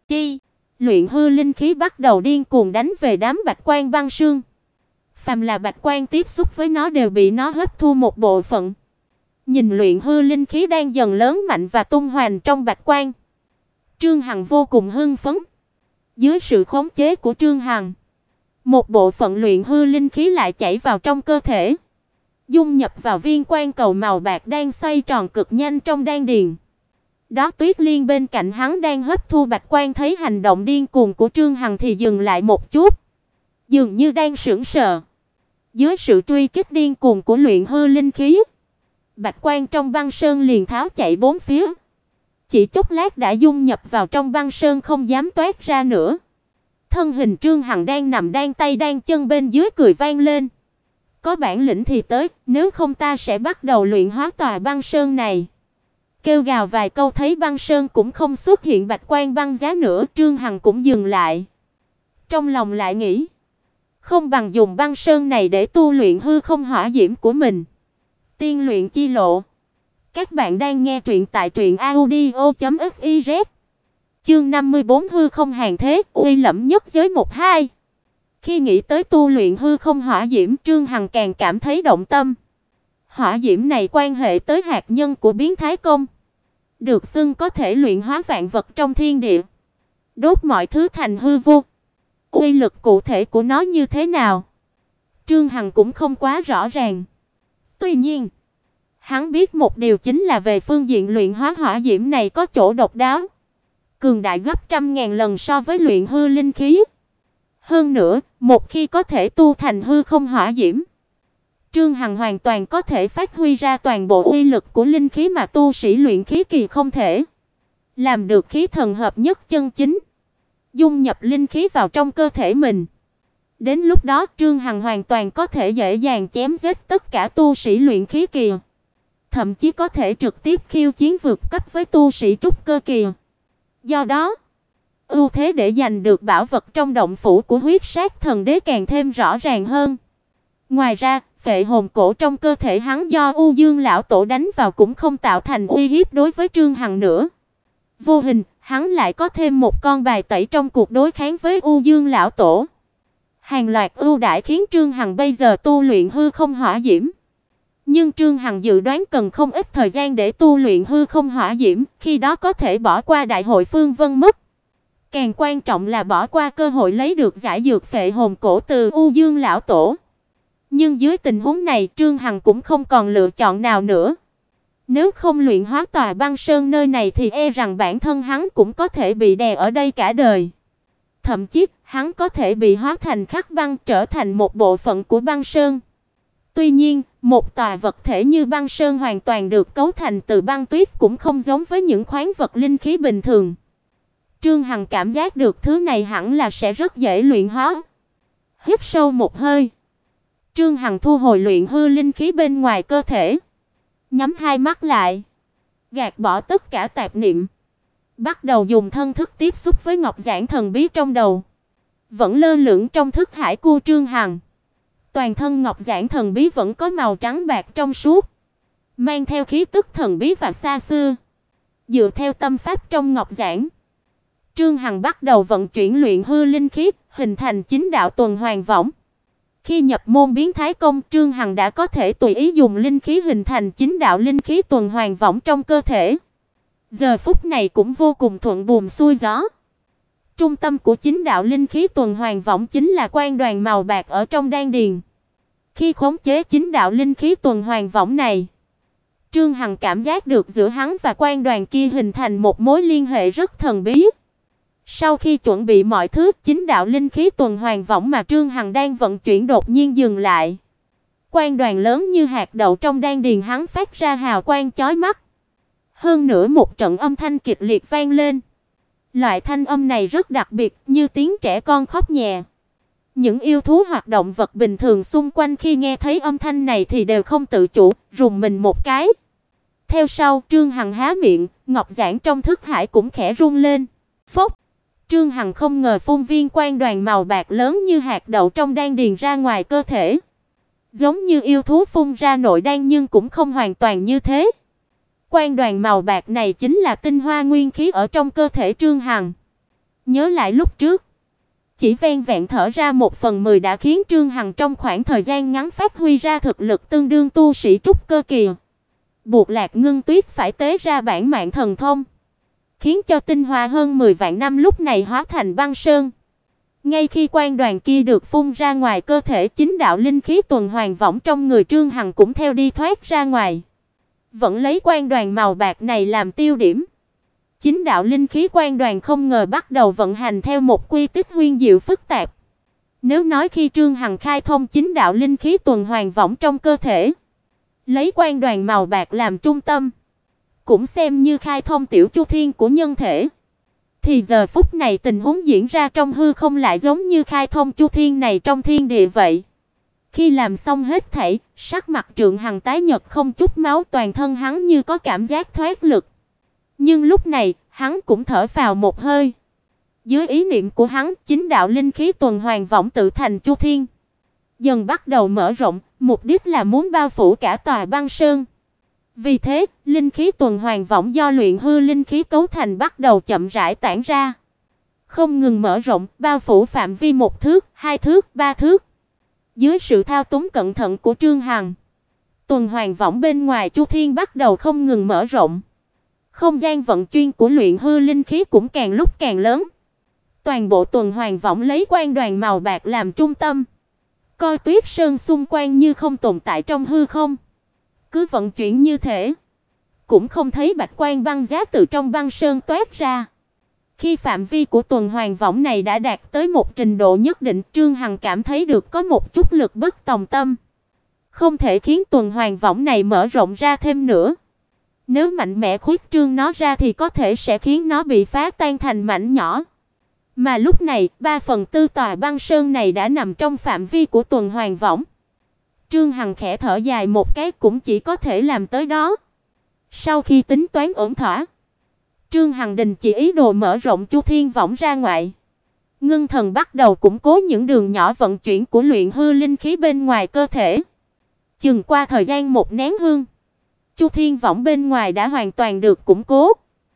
Luyện hư linh khí bắt đầu điên cuồng đánh về đám bạch quang băng sương. Phàm là bạch quang tiếp xúc với nó đều bị nó hấp thu một bộ phận. Nhìn luyện hư linh khí đang dần lớn mạnh và tung hoành trong bạch quang, Trương Hằng vô cùng hưng phấn. Dưới sự khống chế của Trương Hằng, một bộ phận luyện hư linh khí lại chảy vào trong cơ thể, dung nhập vào viên quan cầu màu bạc đang xoay tròn cực nhanh trong đan điền. Đó Tuyết Liên bên cạnh hắn đang hấp thu bạch quang thấy hành động điên cuồng của Trương Hằng thì dừng lại một chút, dường như đang sững sờ. Dưới sự truy kích điên cuồng của luyện hư linh khí, bạch quang trong băng sơn liền tháo chạy bốn phía. Chỉ chốc lát đã dung nhập vào trong băng sơn không dám toát ra nữa. Thân hình Trương Hằng đang nằm đan tay đan chân bên dưới cười vang lên. Có bản lĩnh thì tới, nếu không ta sẽ bắt đầu luyện hóa tòa băng sơn này. Kêu gào vài câu thấy băng sơn cũng không xuất hiện bạch quang băng giá nữa, Trương Hằng cũng dừng lại. Trong lòng lại nghĩ, không bằng dùng băng sơn này để tu luyện hư không hỏa diễm của mình. Tiên luyện chi lộ. Các bạn đang nghe truyện tại truyệnaudio.fiz. Chương 54 hư không hàng thế, uy lẫm nhất giới 1-2. Khi nghĩ tới tu luyện hư không hỏa diễm, Trương Hằng càng cảm thấy động tâm. Hỏa diễm này quan hệ tới hạt nhân của biến thái công, được xưng có thể luyện hóa vạn vật trong thiên địa, đốt mọi thứ thành hư vô. Uy lực cụ thể của nó như thế nào, Trương Hằng cũng không quá rõ ràng. Tuy nhiên, hắn biết một điều chính là về phương diện luyện hóa hỏa diễm này có chỗ độc đáo, cường đại gấp trăm ngàn lần so với luyện hư linh khí. Hơn nữa, một khi có thể tu thành hư không hỏa diễm, Trương Hằng hoàn toàn có thể phát huy ra toàn bộ uy lực của linh khí mà tu sĩ luyện khí kỳ không thể. Làm được khí thần hợp nhất chân chính, dung nhập linh khí vào trong cơ thể mình. Đến lúc đó, Trương Hằng hoàn toàn có thể dễ dàng chém giết tất cả tu sĩ luyện khí kỳ, thậm chí có thể trực tiếp khiêu chiến vượt cấp với tu sĩ trúc cơ kỳ. Do đó, ưu thế để giành được bảo vật trong động phủ của Huyết Sát Thần Đế càng thêm rõ ràng hơn. Ngoài ra, phệ hồn cổ trong cơ thể hắn do U Dương lão tổ đánh vào cũng không tạo thành uy hiếp đối với Trương Hằng nữa. Vô hình, hắn lại có thêm một con bài tẩy trong cuộc đối kháng với U Dương lão tổ. Hàng loạt ưu đãi khiến Trương Hằng bây giờ tu luyện hư không hỏa diễm. Nhưng Trương Hằng dự đoán cần không ít thời gian để tu luyện hư không hỏa diễm, khi đó có thể bỏ qua đại hội Phương Vân mất. Càng quan trọng là bỏ qua cơ hội lấy được giải dược phệ hồn cổ từ U Dương lão tổ. Nhưng dưới tình huống này, Trương Hằng cũng không còn lựa chọn nào nữa. Nếu không luyện hóa tòa băng sơn nơi này thì e rằng bản thân hắn cũng có thể bị đè ở đây cả đời. Thậm chí, hắn có thể bị hóa thành khắc băng, trở thành một bộ phận của băng sơn. Tuy nhiên, một tòa vật thể như băng sơn hoàn toàn được cấu thành từ băng tuyết cũng không giống với những khoáng vật linh khí bình thường. Trương Hằng cảm giác được thứ này hẳn là sẽ rất dễ luyện hóa. Hít sâu một hơi, Trương Hằng thu hồi luyện hư linh khí bên ngoài cơ thể, nhắm hai mắt lại, gạt bỏ tất cả tạp niệm, bắt đầu dùng thân thức tiếp xúc với ngọc giản thần bí trong đầu. Vẫn lơ lửng trong thức hải của Trương Hằng, toàn thân ngọc giản thần bí vẫn có màu trắng bạc trong suốt, mang theo khí tức thần bí và xa xưa. Dựa theo tâm pháp trong ngọc giản, Trương Hằng bắt đầu vận chuyển luyện hư linh khí, hình thành chính đạo tuần hoàn võng. Khi nhập môn biến thái công, Trương Hằng đã có thể tùy ý dùng linh khí hình thành chính đạo linh khí tuần hoàn võng trong cơ thể. giờ phút này cũng vô cùng thuận buồm xuôi gió. Trung tâm của chính đạo linh khí tuần hoàn võng chính là quan đoàn màu bạc ở trong đan điền. Khi khống chế chính đạo linh khí tuần hoàn võng này, Trương Hằng cảm giác được giữa hắn và quan đoàn kia hình thành một mối liên hệ rất thần bí. Sau khi chuẩn bị mọi thứ, chính đạo linh khí tuần hoàn võng mà Trương Hằng đang vận chuyển đột nhiên dừng lại. Quan đoàn lớn như hạt đậu trong đan điền hắn phát ra hào quang chói mắt. Hơn nữa một trận âm thanh kịch liệt vang lên. Loại thanh âm này rất đặc biệt, như tiếng trẻ con khóc nhẹ. Những yêu thú hoặc động vật bình thường xung quanh khi nghe thấy âm thanh này thì đều không tự chủ, rùng mình một cái. Theo sau, Trương Hằng há miệng, ngọc giản trong thức hải cũng khẽ rung lên. Phốc! Trương Hằng không ngờ phun viên quan đoàn màu bạc lớn như hạt đậu trong đan điền ra ngoài cơ thể. Giống như yêu thú phun ra nội đan nhưng cũng không hoàn toàn như thế. Quan đoàn màu bạc này chính là tinh hoa nguyên khí ở trong cơ thể Trương Hằng. Nhớ lại lúc trước, chỉ vẹn vẹn thở ra 1/10 đã khiến Trương Hằng trong khoảng thời gian ngắn phát huy ra thực lực tương đương tu sĩ trúc cơ kỳ. Buộc Lạc Ngưng Tuyết phải tế ra bản mạng thần thông, khiến cho tinh hoa hơn 10 vạn năm lúc này hóa thành băng sơn. Ngay khi quan đoàn kia được phun ra ngoài cơ thể, chính đạo linh khí tuần hoàn võng trong người Trương Hằng cũng theo đi thoát ra ngoài. Vẫn lấy quan đoàn màu bạc này làm tiêu điểm. Chính đạo linh khí quan đoàn không ngờ bắt đầu vận hành theo một quy tích huyền diệu phức tạp. Nếu nói khi Trương Hằng khai thông chính đạo linh khí tuần hoàn võng trong cơ thể, lấy quan đoàn màu bạc làm trung tâm, cũng xem như khai thông tiểu chu thiên của nhân thể, thì giờ phút này tình huống diễn ra trong hư không lại giống như khai thông chu thiên này trong thiên địa vậy. Khi làm xong hết thảy, sắc mặt Trương Hằng tái nhợt không chút máu, toàn thân hắn như có cảm giác thoát lực. Nhưng lúc này, hắn cũng thở phào một hơi. Dưới ý niệm của hắn, chính đạo linh khí tuần hoàn võng tự thành chu thiên, dần bắt đầu mở rộng, mục đích là muốn bao phủ cả tòa băng sơn. Vì thế, linh khí tuần hoàn võng do luyện hư linh khí cấu thành bắt đầu chậm rãi tản ra, không ngừng mở rộng, bao phủ phạm vi 1 thước, 2 thước, 3 thước. Dưới sự thao túng cẩn thận của Trương Hằng, tuần hoàn võng bên ngoài chu thiên bắt đầu không ngừng mở rộng. Không gian vận chuyển của luyện hư linh khí cũng càng lúc càng lớn. Toàn bộ tuần hoàn võng lấy quan đoàn màu bạc làm trung tâm, coi Tuyết Sơn xung quanh như không tồn tại trong hư không. Cứ vận chuyển như thế, cũng không thấy bạch quang băng giá từ trong băng sơn toát ra. Khi phạm vi của tuần hoàn võng này đã đạt tới một trình độ nhất định, Trương Hằng cảm thấy được có một chút lực bất tòng tâm. Không thể khiến tuần hoàn võng này mở rộng ra thêm nữa. Nếu mạnh mẽ khuyết trương nó ra thì có thể sẽ khiến nó bị phá tan thành mảnh nhỏ. Mà lúc này, 3/4 tòa băng sơn này đã nằm trong phạm vi của tuần hoàn võng. Trương Hằng khẽ thở dài một cái, cũng chỉ có thể làm tới đó. Sau khi tính toán ổn thỏa, Trương Hằng đình chỉ ý đồ mở rộng chu thiên võng ra ngoài. Ngưng thần bắt đầu củng cố những đường nhỏ vận chuyển của luyện hư linh khí bên ngoài cơ thể. Chừng qua thời gian 1 nén hương, chu thiên võng bên ngoài đã hoàn toàn được củng cố.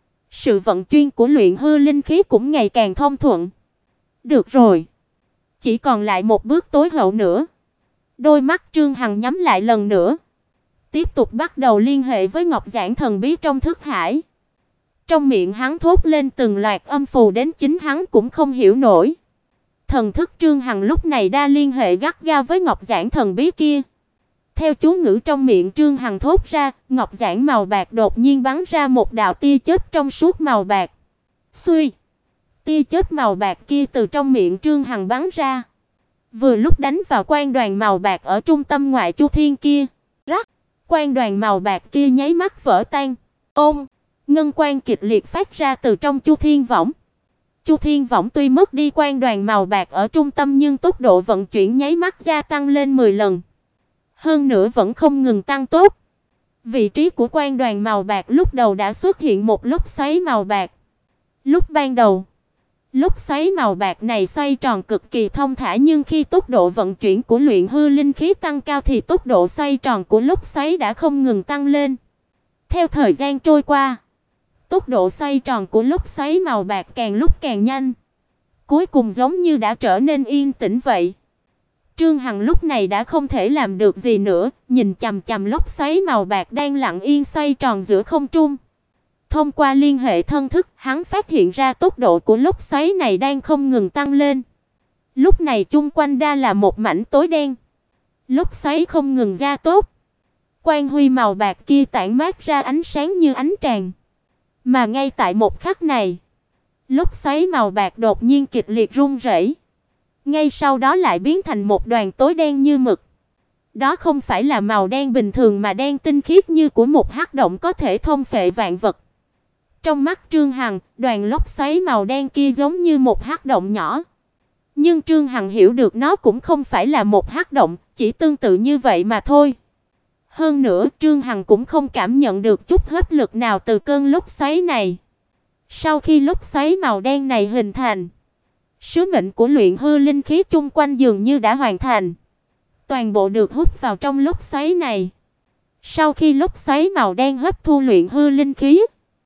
Sự vận chuyển của luyện hư linh khí cũng ngày càng thông thuận. Được rồi, chỉ còn lại một bước tối hậu nữa. Đôi mắt Trương Hằng nhắm lại lần nữa, tiếp tục bắt đầu liên hệ với ngọc giản thần bí trong thức hải. Trong miệng hắn thốt lên từng loạt âm phù đến chính hắn cũng không hiểu nổi. Thần thức Trương Hằng lúc này đã liên hệ gắt gao với ngọc giản thần bí kia. Theo chú ngữ trong miệng Trương Hằng thốt ra, ngọc giản màu bạc đột nhiên bắn ra một đạo tia chớp trong suốt màu bạc. Xuy, tia chớp màu bạc kia từ trong miệng Trương Hằng bắn ra, vừa lúc đánh vào quan đoàn màu bạc ở trung tâm ngoại chu thiên kia. Rắc, quan đoàn màu bạc kia nháy mắt vỡ tan. Ôm, ngân quang kịch liệt phát ra từ trong chu thiên võng. Chu thiên võng tuy mất đi quan đoàn màu bạc ở trung tâm nhưng tốc độ vận chuyển nháy mắt gia tăng lên 10 lần. Hơn nữa vẫn không ngừng tăng tốt. Vị trí của quan đoàn màu bạc lúc đầu đã xuất hiện một lốc xoáy màu bạc. Lúc ban đầu, lốc xoáy màu bạc này xoay tròn cực kỳ thông thả, nhưng khi tốc độ vận chuyển của luyện hư linh khí tăng cao thì tốc độ xoay tròn của lốc xoáy đã không ngừng tăng lên. Theo thời gian trôi qua, tốc độ xoay tròn của lốc xoáy màu bạc càng lúc càng nhanh, cuối cùng giống như đã trở nên yên tĩnh vậy. Trương Hằng lúc này đã không thể làm được gì nữa, nhìn chằm chằm lốc xoáy màu bạc đang lặng yên xoay tròn giữa không trung. thông qua liên hệ thân thức, hắn phát hiện ra tốc độ của lốc xoáy này đang không ngừng tăng lên. Lúc này chung quanh đã là một mảnh tối đen. Lốc xoáy không ngừng gia tốc. Quang huy màu bạc kia tản mát ra ánh sáng như ánh tràng. Mà ngay tại một khắc này, lốc xoáy màu bạc đột nhiên kịch liệt rung rẩy. Ngay sau đó lại biến thành một đoàn tối đen như mực. Đó không phải là màu đen bình thường mà đen tinh khiết như của một hắc động có thể thôn phệ vạn vật. Trong mắt Trương Hằng, đoàn lốc xoáy màu đen kia giống như một hắc động nhỏ. Nhưng Trương Hằng hiểu được nó cũng không phải là một hắc động, chỉ tương tự như vậy mà thôi. Hơn nữa, Trương Hằng cũng không cảm nhận được chút hấp lực nào từ cơn lốc xoáy này. Sau khi lốc xoáy màu đen này hình thành, sứ mệnh của luyện hư linh khí chung quanh dường như đã hoàn thành. Toàn bộ được hút vào trong lốc xoáy này. Sau khi lốc xoáy màu đen hấp thu luyện hư linh khí,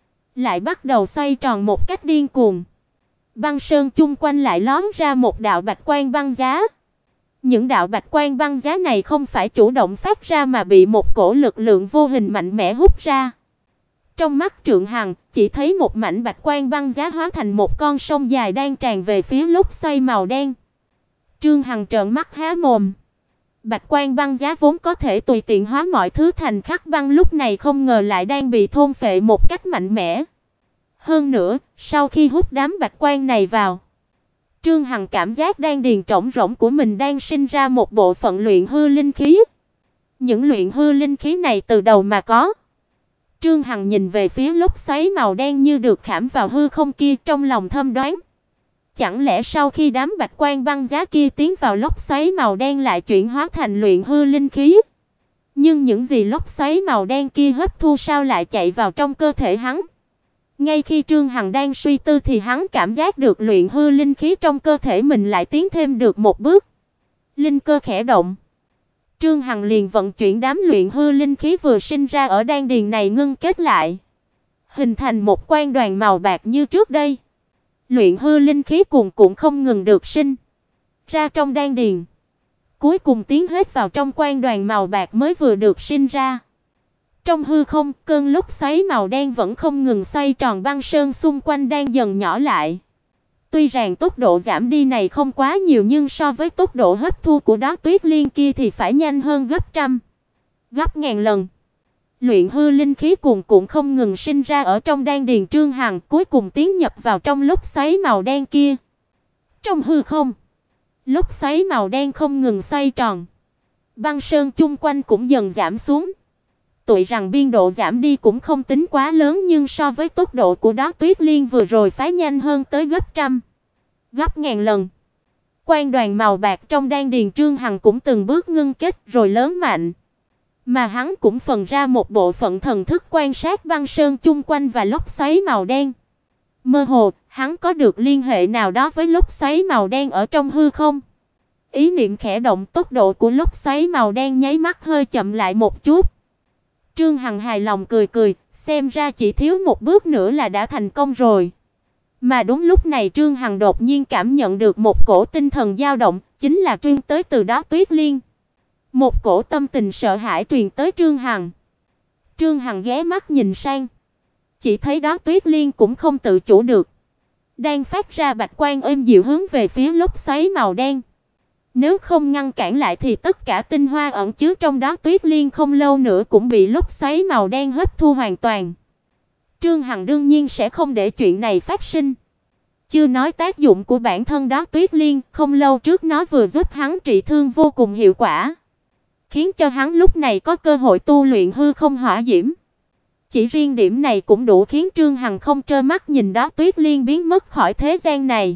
lại bắt đầu xoay tròn một cách điên cuồng. Băng sơn chung quanh lại lóm ra một đạo bạch quang băng giá. Những đạo bạch quang băng giá này không phải chủ động phát ra mà bị một cổ lực lượng vô hình mạnh mẽ hút ra. Trong mắt Trượng Hằng, chỉ thấy một mảnh bạch quang băng giá hóa thành một con sông dài đang tràn về phía lốc xoáy màu đen. Trương Hằng trợn mắt há mồm. Bạch quang băng giá vốn có thể tùy tiện hóa mọi thứ thành khắc băng, lúc này không ngờ lại đang bị thôn phệ một cách mạnh mẽ. Hơn nữa, sau khi hút đám bạch quang này vào, Trương Hằng cảm giác đan điền trống rỗng của mình đang sinh ra một bộ phận luyện hư linh khí. Những luyện hư linh khí này từ đầu mà có. Trương Hằng nhìn về phía lốc xoáy màu đen như được khảm vào hư không kia, trong lòng thầm đoán. Chẳng lẽ sau khi đám bạch quang băng giá kia tiến vào lốc xoáy màu đen lại chuyển hóa thành luyện hư linh khí? Nhưng những gì lốc xoáy màu đen kia hấp thu sao lại chạy vào trong cơ thể hắn? Ngay khi Trương Hằng đang suy tư thì hắn cảm giác được luyện hư linh khí trong cơ thể mình lại tiến thêm được một bước. Linh cơ khẽ động. Trương Hằng liền vận chuyển đám luyện hư linh khí vừa sinh ra ở đan điền này ngưng kết lại, hình thành một quang đoàn màu bạc như trước đây. Luyện hư linh khí cuồn cuộn không ngừng được sinh ra trong đan điền, cuối cùng tiến hết vào trong quang đoàn màu bạc mới vừa được sinh ra. Trong hư không, cơn lốc xoáy màu đen vẫn không ngừng xoay tròn, băng sơn xung quanh đang dần nhỏ lại. Tuy rằng tốc độ giảm đi này không quá nhiều nhưng so với tốc độ hấp thu của Đóa Tuyết Liên kia thì phải nhanh hơn gấp trăm, gấp ngàn lần. Luyện hư linh khí cuồn cuộn không ngừng sinh ra ở trong đan điền Trương Hằng, cuối cùng tiến nhập vào trong lốc xoáy màu đen kia. Trong hư không, lốc xoáy màu đen không ngừng xoay tròn. Băng sơn chung quanh cũng dần giảm xuống. Tuy rằng biên độ giảm đi cũng không tính quá lớn nhưng so với tốc độ của Đóa Tuyết Liên vừa rồi phải nhanh hơn tới gấp trăm, gấp ngàn lần. Quang đoàn màu bạc trong đan điền Trương Hằng cũng từng bước ngưng kết rồi lớn mạnh. Mà hắn cũng phần ra một bộ phận thần thức quan sát băng sơn chung quanh và lốc xoáy màu đen. Mơ hồ, hắn có được liên hệ nào đó với lốc xoáy màu đen ở trong hư không. Ý niệm khẽ động, tốc độ của lốc xoáy màu đen nháy mắt hơi chậm lại một chút. Trương Hằng hài lòng cười cười, xem ra chỉ thiếu một bước nữa là đã thành công rồi. Mà đúng lúc này Trương Hằng đột nhiên cảm nhận được một cổ tinh thần dao động, chính là truyền tới từ Đóa Tuyết Liên. Một cổ tâm tình sợ hãi truyền tới Trương Hằng. Trương Hằng ghé mắt nhìn sang, chỉ thấy Đóa Tuyết Liên cũng không tự chủ được, đang phát ra bạch quang êm dịu hướng về phía lốc xoáy màu đen. Nếu không ngăn cản lại thì tất cả tinh hoa ẩn chứa trong Đóa Tuyết Liên không lâu nữa cũng bị lốc xoáy màu đen hấp thu hoàn toàn. Trương Hằng đương nhiên sẽ không để chuyện này phát sinh. Chưa nói tác dụng của bản thân Đóa Tuyết Liên, không lâu trước nó vừa giúp hắn trị thương vô cùng hiệu quả, khiến cho hắn lúc này có cơ hội tu luyện hư không hỏa diễm. Chỉ riêng điểm này cũng đủ khiến Trương Hằng không trơ mắt nhìn Đóa Tuyết Liên biến mất khỏi thế gian này.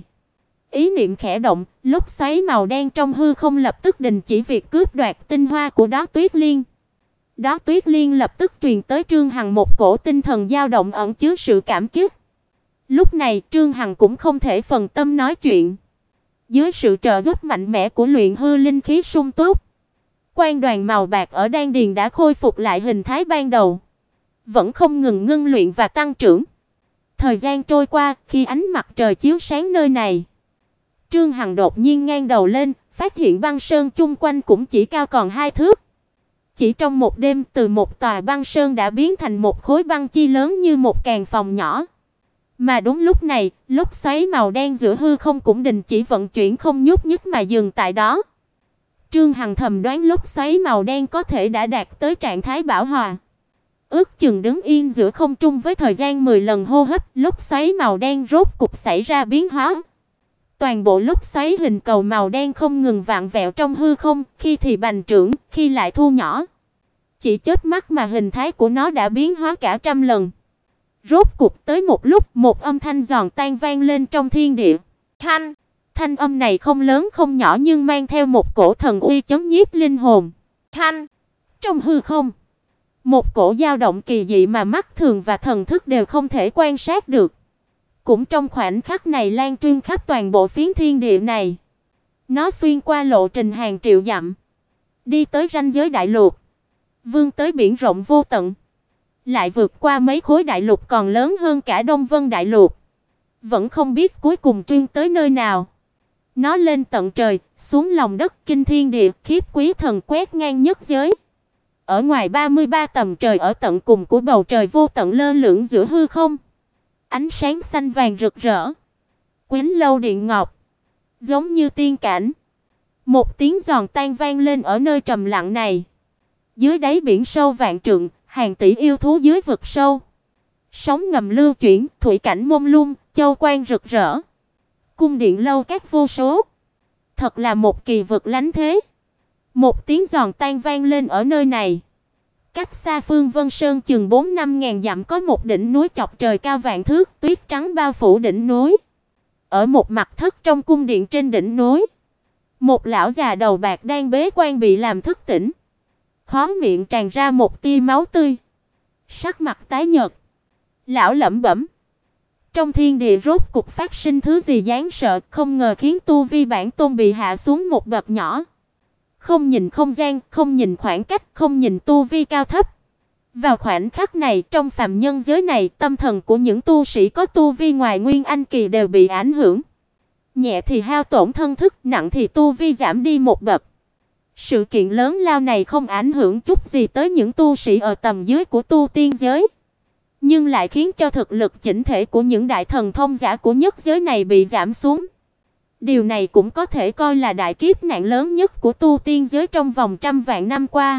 Ý niệm khẽ động, lốc xoáy màu đen trong hư không lập tức đình chỉ việc cướp đoạt tinh hoa của Đóa Tuyết Liên. Đóa Tuyết Liên lập tức truyền tới Trương Hằng một cổ tinh thần dao động ẩn chứa sự cảm kích. Lúc này, Trương Hằng cũng không thể phần tâm nói chuyện. Dưới sự trợ giúp mạnh mẽ của luyện hư linh khí sung túc, quang đoàn màu bạc ở đan điền đã khôi phục lại hình thái ban đầu, vẫn không ngừng ngưng luyện và tăng trưởng. Thời gian trôi qua, khi ánh mặt trời chiếu sáng nơi này, Trương Hằng đột nhiên ngang đầu lên, phát hiện băng sơn chung quanh cũng chỉ cao còn 2 thước. Chỉ trong một đêm, từ một tòa băng sơn đã biến thành một khối băng chi lớn như một căn phòng nhỏ. Mà đúng lúc này, lốc xoáy màu đen giữa hư không cũng đình chỉ vận chuyển, không nhúc nhích mà dừng tại đó. Trương Hằng thầm đoán lốc xoáy màu đen có thể đã đạt tới trạng thái bão hòa. Ước chừng đứng yên giữa không trung với thời gian 10 lần hô hấp, lốc xoáy màu đen rốt cục xảy ra biến hóa. Toàn bộ lốc xoáy hình cầu màu đen không ngừng vặn vẹo trong hư không, khi thì bành trướng, khi lại thu nhỏ. Chỉ chớp mắt mà hình thái của nó đã biến hóa cả trăm lần. Rốt cục tới một lúc, một âm thanh giòn tan vang lên trong thiên địa. Thanh âm này không lớn không nhỏ nhưng mang theo một cổ thần uy chấn nhiếp linh hồn. Trong hư không, một cổ dao động kỳ dị mà mắt thường và thần thức đều không thể quan sát được. Cũng trong khoảnh khắc này lan truyền khắp toàn bộ phiến thiên địa này. Nó xuyên qua lộ trình hàng triệu dặm, đi tới ranh giới đại lục, vươn tới biển rộng vô tận, lại vượt qua mấy khối đại lục còn lớn hơn cả Đông Vân đại lục, vẫn không biết cuối cùng truyền tới nơi nào. Nó lên tận trời, xuống lòng đất, kinh thiên địa, khiếp quý thần quét ngang nhất giới. Ở ngoài 33 tầng trời, ở tận cùng của bầu trời vô tận lơ lửng giữa hư không, ánh sáng xanh vàng rực rỡ, quyến lâu điện ngọc, giống như tiên cảnh. Một tiếng giòn tan vang lên ở nơi trầm lặng này. Dưới đáy biển sâu vạn trượng, hàng tỷ yêu thú dưới vực sâu, sóng ngầm lưu chuyển, thủy cảnh mông lung, châu quan rực rỡ, cung điện lâu các vô số. Thật là một kỳ vực lánh thế. Một tiếng giòn tan vang lên ở nơi này. Cách xa Phương Vân Sơn chừng 4-5 ngàn dặm có một đỉnh núi chọc trời cao vạn thước, tuyết trắng bao phủ đỉnh núi. Ở một mặt thất trong cung điện trên đỉnh núi, một lão già đầu bạc đang bế quan bị làm thức tỉnh. Khóe miệng tràn ra một tia máu tươi, sắc mặt tái nhợt. Lão lẩm bẩm: trong thiên địa rốt cục phát sinh thứ gì đáng sợ, không ngờ khiến tu vi bản tôn bị hạ xuống một bậc nhỏ. Không nhìn không gian, không nhìn khoảng cách, không nhìn tu vi cao thấp. Vào khoảnh khắc này, trong phàm nhân giới này, tâm thần của những tu sĩ có tu vi ngoài nguyên anh kỳ đều bị ảnh hưởng. Nhẹ thì hao tổn thân thức, nặng thì tu vi giảm đi một bậc. Sự kiện lớn lao này không ảnh hưởng chút gì tới những tu sĩ ở tầm dưới của tu tiên giới, nhưng lại khiến cho thực lực chỉnh thể của những đại thần thông giả của nhất giới này bị giảm xuống. Điều này cũng có thể coi là đại kiếp nạn lớn nhất của tu tiên giới trong vòng trăm vạn năm qua.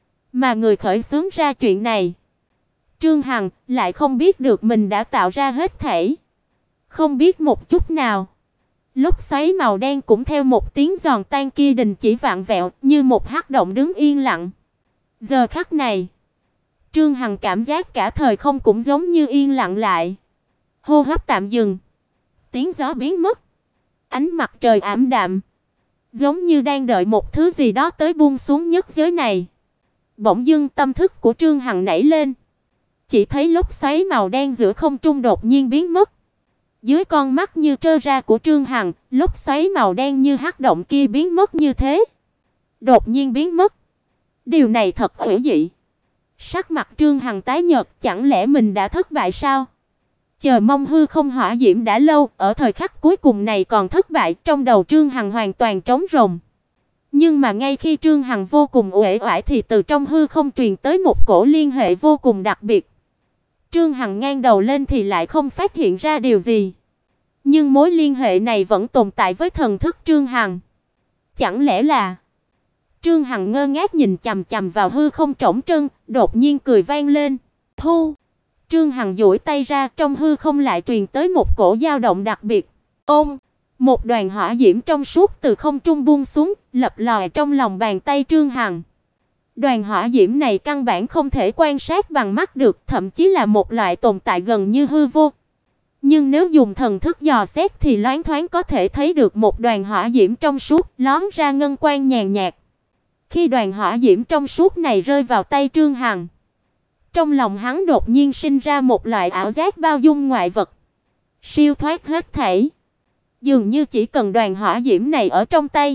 Mà người khởi xướng ra chuyện này, Trương Hằng, lại không biết được mình đã tạo ra hết thảy. Không biết một chút nào. Lốc xoáy màu đen cũng theo một tiếng giòn tan kia đình chỉ vặn vẹo, như một hắc động đứng yên lặng. Giờ khắc này, Trương Hằng cảm giác cả thời không cũng giống như yên lặng lại. Hô hấp tạm dừng, tiếng gió biến mất, ánh mặt trời ảm đạm, giống như đang đợi một thứ gì đó tới buông xuống nhất giới này. Bỗng dưng tâm thức của Trương Hằng nảy lên, chỉ thấy lốc xoáy màu đen giữa không trung đột nhiên biến mất. Dưới con mắt như trơ ra của Trương Hằng, lốc xoáy màu đen như hắc động kia biến mất như thế. Đột nhiên biến mất. Điều này thật hữu dị. Sắc mặt Trương Hằng tái nhợt, chẳng lẽ mình đã thất bại sao? Chờ mong hư không hỏa diễm đã lâu, ở thời khắc cuối cùng này còn thất bại, trong đầu Trương Hằng hoàn toàn trống rỗng. Nhưng mà ngay khi Trương Hằng vô cùng uể oải thì từ trong hư không truyền tới một cổ liên hệ vô cùng đặc biệt. Trương Hằng ngang đầu lên thì lại không phát hiện ra điều gì. Nhưng mối liên hệ này vẫn tồn tại với thần thức Trương Hằng. Chẳng lẽ là... Trương Hằng ngơ ngác nhìn chằm chằm vào hư không trống trơn, đột nhiên cười vang lên. Thu! Trương Hằng duỗi tay ra, trong hư không lại truyền tới một cổ dao động đặc biệt. Ôm! Một đoàn hỏa diễm trong suốt từ không trung buông xuống, lập lòe trong lòng bàn tay Trương Hằng. Đoàn hỏa diễm này căn bản không thể quan sát bằng mắt được, thậm chí là một loại tồn tại gần như hư vô. Nhưng nếu dùng thần thức dò xét thì loáng thoáng có thể thấy được một đoàn hỏa diễm trong suốt lóe ra ngân quang nhàn nhạt. Khi đoàn hỏa diễm trong suốt này rơi vào tay Trương Hằng, trong lòng hắn đột nhiên sinh ra một loại ảo giác bao dung ngoại vật, siêu thoát hết thảy. Dường như chỉ cần đoàn hỏa diễm này ở trong tay,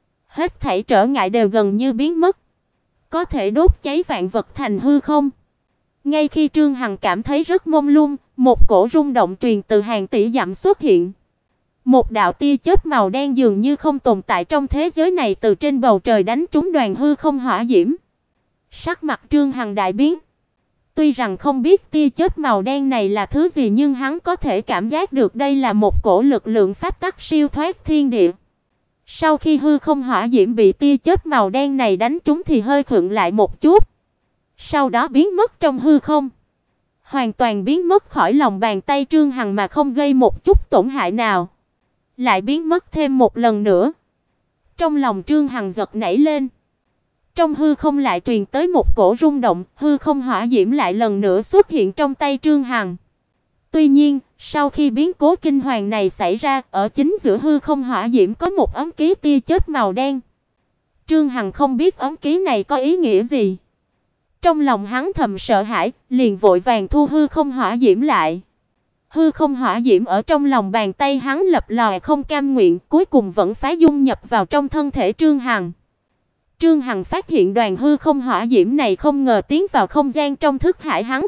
hết thảy trở ngại đều gần như biến mất, có thể đốt cháy vạn vật thành hư không. Ngay khi Trương Hằng cảm thấy rất mông lung, một cổ rung động truyền từ hàng tỷ dặm xuất hiện. Một đạo tia chớp màu đen dường như không tồn tại trong thế giới này từ trên bầu trời đánh trúng đoàn hư không hỏa diễm. Sắc mặt Trương Hằng đại biến. Tuy rằng không biết tia chớp màu đen này là thứ gì, nhưng hắn có thể cảm giác được đây là một cổ lực lượng pháp tắc siêu thoát thiên địa. Sau khi hư không hỏa diễm bị tia chớp màu đen này đánh trúng thì hơi khựng lại một chút, sau đó biến mất trong hư không, hoàn toàn biến mất khỏi lòng bàn tay Trương Hằng mà không gây một chút tổn hại nào. Lại biến mất thêm một lần nữa. Trong lòng Trương Hằng giật nảy lên. Trong hư không lại truyền tới một cổ rung động, hư không hỏa diễm lại lần nữa xuất hiện trong tay Trương Hằng. Tuy nhiên, sau khi biến cố kinh hoàng này xảy ra, ở chính giữa hư không hỏa diễm có một ấm ký tia chớp màu đen. Trương Hằng không biết ấm ký này có ý nghĩa gì. Trong lòng hắn thầm sợ hãi, liền vội vàng thu hư không hỏa diễm lại. Hư không hỏa diễm ở trong lòng bàn tay hắn lập lòe không cam nguyện, cuối cùng vẫn phá dung nhập vào trong thân thể Trương Hằng. Trương Hằng phát hiện đoàn hư không hỏa diễm này không ngờ tiến vào không gian trong thức hải hắn,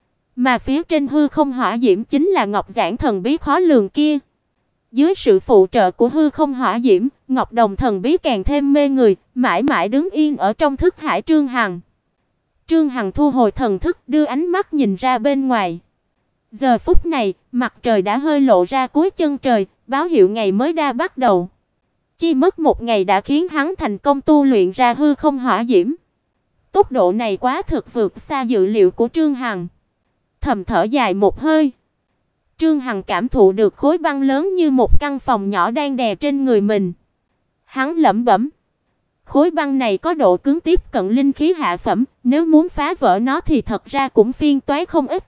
mà phía trên hư không hỏa diễm chính là ngọc giản thần bí khó lường kia. Dưới sự phụ trợ của hư không hỏa diễm, ngọc đồng thần bí càng thêm mê người, mãi mãi đứng yên ở trong thức hải Trương Hằng. Trương Hằng thu hồi thần thức, đưa ánh mắt nhìn ra bên ngoài. Giờ phút này, mặt trời đã hơi lộ ra cuối chân trời, báo hiệu ngày mới đã bắt đầu. Chỉ mất một ngày đã khiến hắn thành công tu luyện ra hư không hỏa diễm. Tốc độ này quá thực vượt xa dự liệu của Trương Hằng. Thầm thở dài một hơi. Trương Hằng cảm thụ được khối băng lớn như một căn phòng nhỏ đang đè trên người mình. Hắn lẩm bẩm, khối băng này có độ cứng tiếp cận linh khí hạ phẩm, nếu muốn phá vỡ nó thì thật ra cũng phiền toái không ít.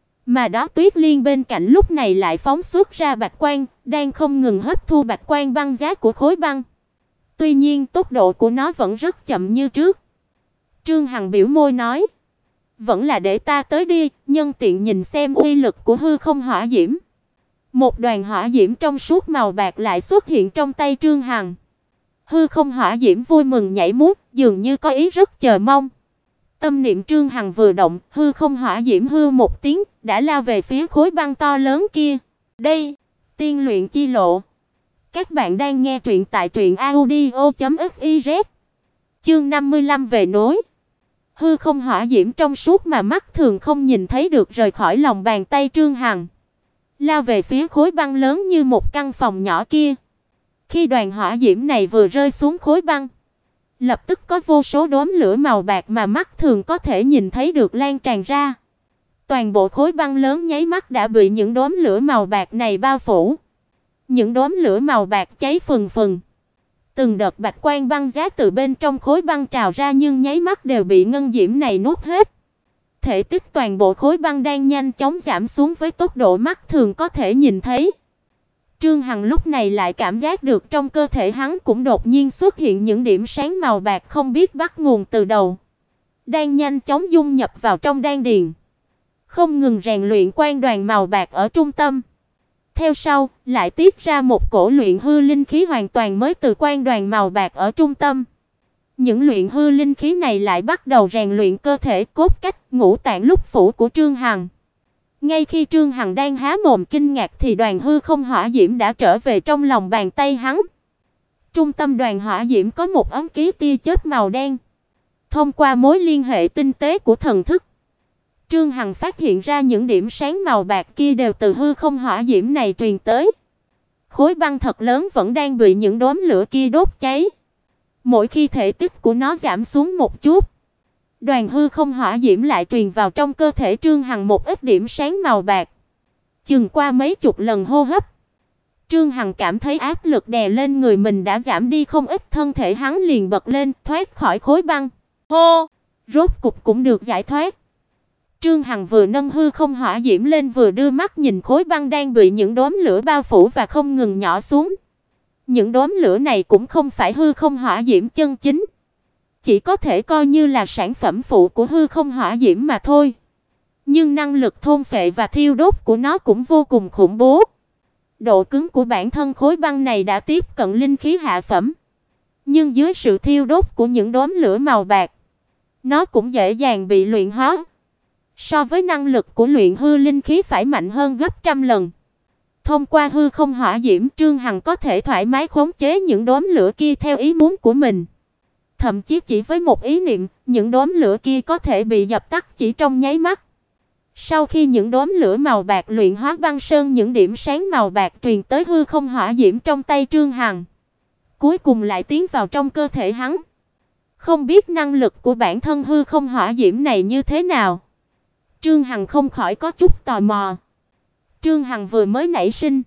Mà đó Tuyết Liên bên cạnh lúc này lại phóng xuất ra bạch quang, đang không ngừng hấp thu bạch quang băng giá của khối băng. Tuy nhiên tốc độ của nó vẫn rất chậm như trước. Trương Hằng biểu môi nói, vẫn là để ta tới đi, nhân tiện nhìn xem uy lực của hư không hỏa diễm. Một đoàn hỏa diễm trong suốt màu bạc lại xuất hiện trong tay Trương Hằng. Hư không hỏa diễm vui mừng nhảy múa, dường như có ý rất chờ mong. Tâm niệm Trương Hằng vừa động, hư không hỏa diễm hư một tiếng, đã lao về phía khối băng to lớn kia. Đây, tiên luyện chi lộ. Các bạn đang nghe truyện tại truyệnaudio.fiz. Chương 55 về nối. Hư không hỏa diễm trong suốt mà mắt thường không nhìn thấy được rời khỏi lòng bàn tay Trương Hằng, lao về phía khối băng lớn như một căn phòng nhỏ kia. Khi đoàn hỏa diễm này vừa rơi xuống khối băng, lập tức có vô số đốm lửa màu bạc mà mắt thường có thể nhìn thấy được lan tràn ra. Toàn bộ khối băng lớn nháy mắt đã bị những đốm lửa màu bạc này bao phủ. Những đốm lửa màu bạc cháy phừng phừng. Từng đợt bạch quang băng giá từ bên trong khối băng trào ra, nhưng nháy mắt đều bị ngân diễm này nuốt hết. Thể tích toàn bộ khối băng đang nhanh chóng giảm xuống với tốc độ mắt thường có thể nhìn thấy. Trương Hằng lúc này lại cảm giác được trong cơ thể hắn cũng đột nhiên xuất hiện những điểm sáng màu bạc không biết bắt nguồn từ đầu, đang nhanh chóng dung nhập vào trong đan điền, không ngừng rèn luyện quan đoàn màu bạc ở trung tâm. Theo sau, lại tiết ra một cổ luyện hư linh khí hoàn toàn mới từ quan đoàn màu bạc ở trung tâm. Những luyện hư linh khí này lại bắt đầu rèn luyện cơ thể, cốt cách, ngũ tạng lục phủ của Trương Hằng. Ngay khi Trương Hằng đang há mồm kinh ngạc thì đoàn hư không hỏa diễm đã trở về trong lòng bàn tay hắn. Trung tâm đoàn hỏa diễm có một ấm ký tia chớp màu đen. Thông qua mối liên hệ tinh tế của thần thức, Trương Hằng phát hiện ra những điểm sáng màu bạc kia đều từ hư không hỏa diễm này truyền tới. Khối băng thật lớn vẫn đang bị những đốm lửa kia đốt cháy. Mỗi khi thể tích của nó giảm xuống một chút, đoàn hư không hỏa diễm lại truyền vào trong cơ thể Trương Hằng một ít điểm sáng màu bạc. Chừng qua mấy chục lần hô hấp, Trương Hằng cảm thấy áp lực đè lên người mình đã giảm đi không ít, thân thể hắn liền bật lên, thoát khỏi khối băng. Hô, rốt cục cũng được giải thoát. Trương Hằng vừa nâng hư không hỏa diễm lên vừa đưa mắt nhìn khối băng đang bị những đốm lửa bao phủ và không ngừng nhỏ xuống. Những đốm lửa này cũng không phải hư không hỏa diễm chân chính, chỉ có thể coi như là sản phẩm phụ của hư không hỏa diễm mà thôi. Nhưng năng lực thôn phệ và thiêu đốt của nó cũng vô cùng khủng bố. Độ cứng của bản thân khối băng này đã tiếp cận linh khí hạ phẩm, nhưng dưới sự thiêu đốt của những đốm lửa màu bạc, nó cũng dễ dàng bị luyện hóa. So với năng lực của luyện hư linh khí phải mạnh hơn gấp trăm lần. Thông qua hư không hỏa diễm, Trương Hằng có thể thoải mái khống chế những đốm lửa kia theo ý muốn của mình. Thậm chí chỉ với một ý niệm, những đốm lửa kia có thể bị dập tắt chỉ trong nháy mắt. Sau khi những đốm lửa màu bạc luyện hóa băng sơn, những điểm sáng màu bạc truyền tới hư không hỏa diễm trong tay Trương Hằng, cuối cùng lại tiến vào trong cơ thể hắn. Không biết năng lực của bản thân hư không hỏa diễm này như thế nào, Trương Hằng không khỏi có chút tò mò. Trương Hằng vừa mới nảy sinh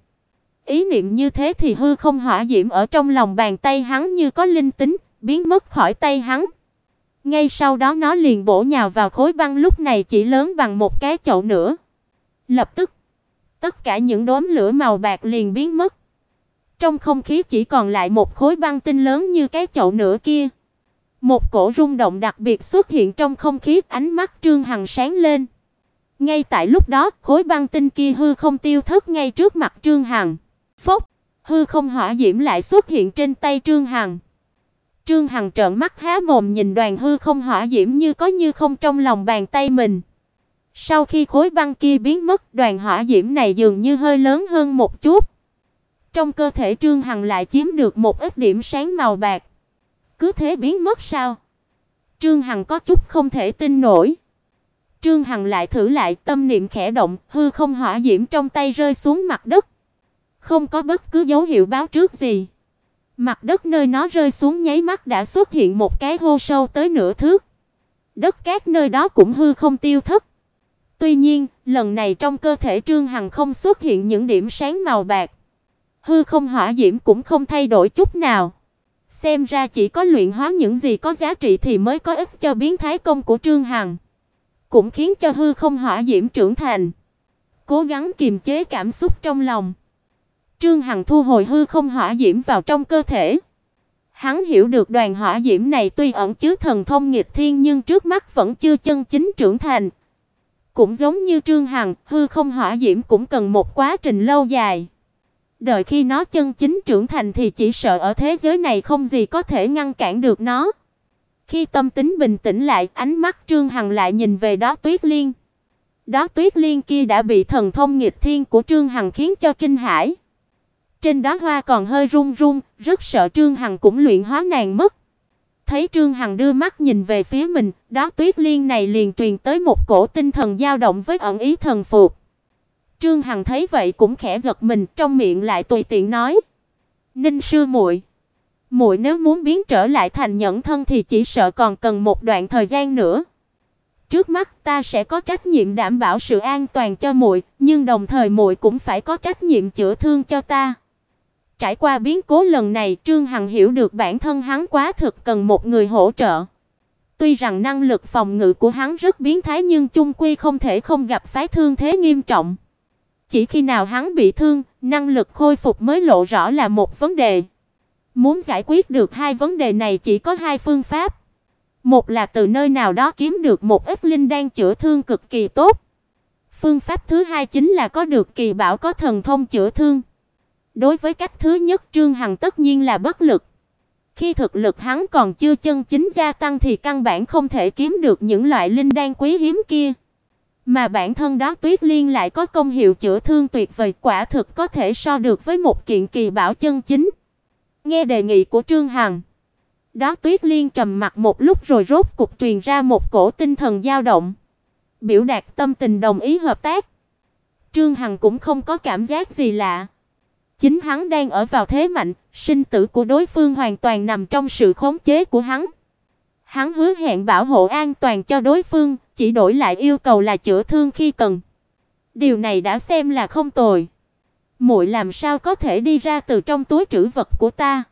ý niệm như thế thì hư không hỏa diễm ở trong lòng bàn tay hắn như có linh tính, biến mất khỏi tay hắn. Ngay sau đó nó liền bổ nhào vào khối băng lúc này chỉ lớn bằng một cái chậu nữa. Lập tức, tất cả những đốm lửa màu bạc liền biến mất. Trong không khí chỉ còn lại một khối băng tinh lớn như cái chậu nữa kia. Một cổ rung động đặc biệt xuất hiện trong không khí, ánh mắt Trương Hằng sáng lên. Ngay tại lúc đó, khối băng tinh kia hư không tiêu thất ngay trước mặt Trương Hằng. Phốc, hư không hỏa diễm lại xuất hiện trên tay Trương Hằng. Trương Hằng trợn mắt há mồm nhìn đoàn hư không hỏa diễm như có như không trong lòng bàn tay mình. Sau khi khối băng kia biến mất, đoàn hỏa diễm này dường như hơi lớn hơn một chút. Trong cơ thể Trương Hằng lại chiếm được một ít điểm sáng màu bạc. Cứ thế biến mất sao? Trương Hằng có chút không thể tin nổi. Trương Hằng lại thử lại, tâm niệm khẽ động, hư không hỏa diễm trong tay rơi xuống mặt đất. Không có bất cứ dấu hiệu báo trước gì. Mặt đất nơi nó rơi xuống nháy mắt đã xuất hiện một cái hố sâu tới nửa thước. Đất cát nơi đó cũng hư không tiêu thất. Tuy nhiên, lần này trong cơ thể Trương Hằng không xuất hiện những điểm sáng màu bạc. Hư không hỏa diễm cũng không thay đổi chút nào. Xem ra chỉ có luyện hóa những gì có giá trị thì mới có ích cho biến thái công của Trương Hằng, cũng khiến cho hư không hỏa diễm trưởng thành. Cố gắng kiềm chế cảm xúc trong lòng, Trương Hằng thu hồi hư không hỏa diễm vào trong cơ thể. Hắn hiểu được đoàn hỏa diễm này tuy ẩn chứa thần thông nghịch thiên nhưng trước mắt vẫn chưa chân chính trưởng thành. Cũng giống như Trương Hằng, hư không hỏa diễm cũng cần một quá trình lâu dài. Đợi khi nó chân chính trưởng thành thì chỉ sợ ở thế giới này không gì có thể ngăn cản được nó. Khi tâm tính bình tĩnh lại, ánh mắt Trương Hằng lại nhìn về đó Tuyết Liên. Đó Tuyết Liên kia đã bị thần thông nghịch thiên của Trương Hằng khiến cho kinh hãi. Trên đó hoa còn hơi run run, rất sợ Trương Hằng cũng luyện hóa nàng mất. Thấy Trương Hằng đưa mắt nhìn về phía mình, đó Tuyết Liên này liền truyền tới một cổ tinh thần dao động với ẩn ý thần phục. Trương Hằng thấy vậy cũng khẽ giật mình, trong miệng lại tùy tiện nói: "Ninh sư muội, muội nếu muốn biến trở lại thành nhẫn thân thì chỉ sợ còn cần một đoạn thời gian nữa. Trước mắt ta sẽ có trách nhiệm đảm bảo sự an toàn cho muội, nhưng đồng thời muội cũng phải có trách nhiệm chữa thương cho ta." Trải qua biến cố lần này, Trương Hằng hiểu được bản thân hắn quá thực cần một người hỗ trợ. Tuy rằng năng lực phòng ngự của hắn rất biến thái nhưng chung quy không thể không gặp phải thương thế nghiêm trọng. Chỉ khi nào hắn bị thương, năng lực khôi phục mới lộ rõ là một vấn đề. Muốn giải quyết được hai vấn đề này chỉ có hai phương pháp. Một là từ nơi nào đó kiếm được một ít linh đan chữa thương cực kỳ tốt. Phương pháp thứ hai chính là có được kỳ bảo có thần thông chữa thương. Đối với cách thứ nhất, Trương Hằng tất nhiên là bất lực. Khi thực lực hắn còn chưa chân chính gia tăng thì căn bản không thể kiếm được những loại linh đan quý hiếm kia. Mà bản thân đó Tuyết Liên lại có công hiệu chữa thương tuyệt vời, quả thực có thể so được với một kiện kỳ bảo chân chính. Nghe đề nghị của Trương Hằng, đó Tuyết Liên trầm mặc một lúc rồi rốt cục truyền ra một cổ tinh thần dao động, biểu đạt tâm tình đồng ý hợp tác. Trương Hằng cũng không có cảm giác gì lạ. Chính hắn đang ở vào thế mạnh, sinh tử của đối phương hoàn toàn nằm trong sự khống chế của hắn. Hắn hứa hẹn bảo hộ an toàn cho đối phương, chỉ đổi lại yêu cầu là chữa thương khi cần. Điều này đã xem là không tồi. Muội làm sao có thể đi ra từ trong túi trữ vật của ta?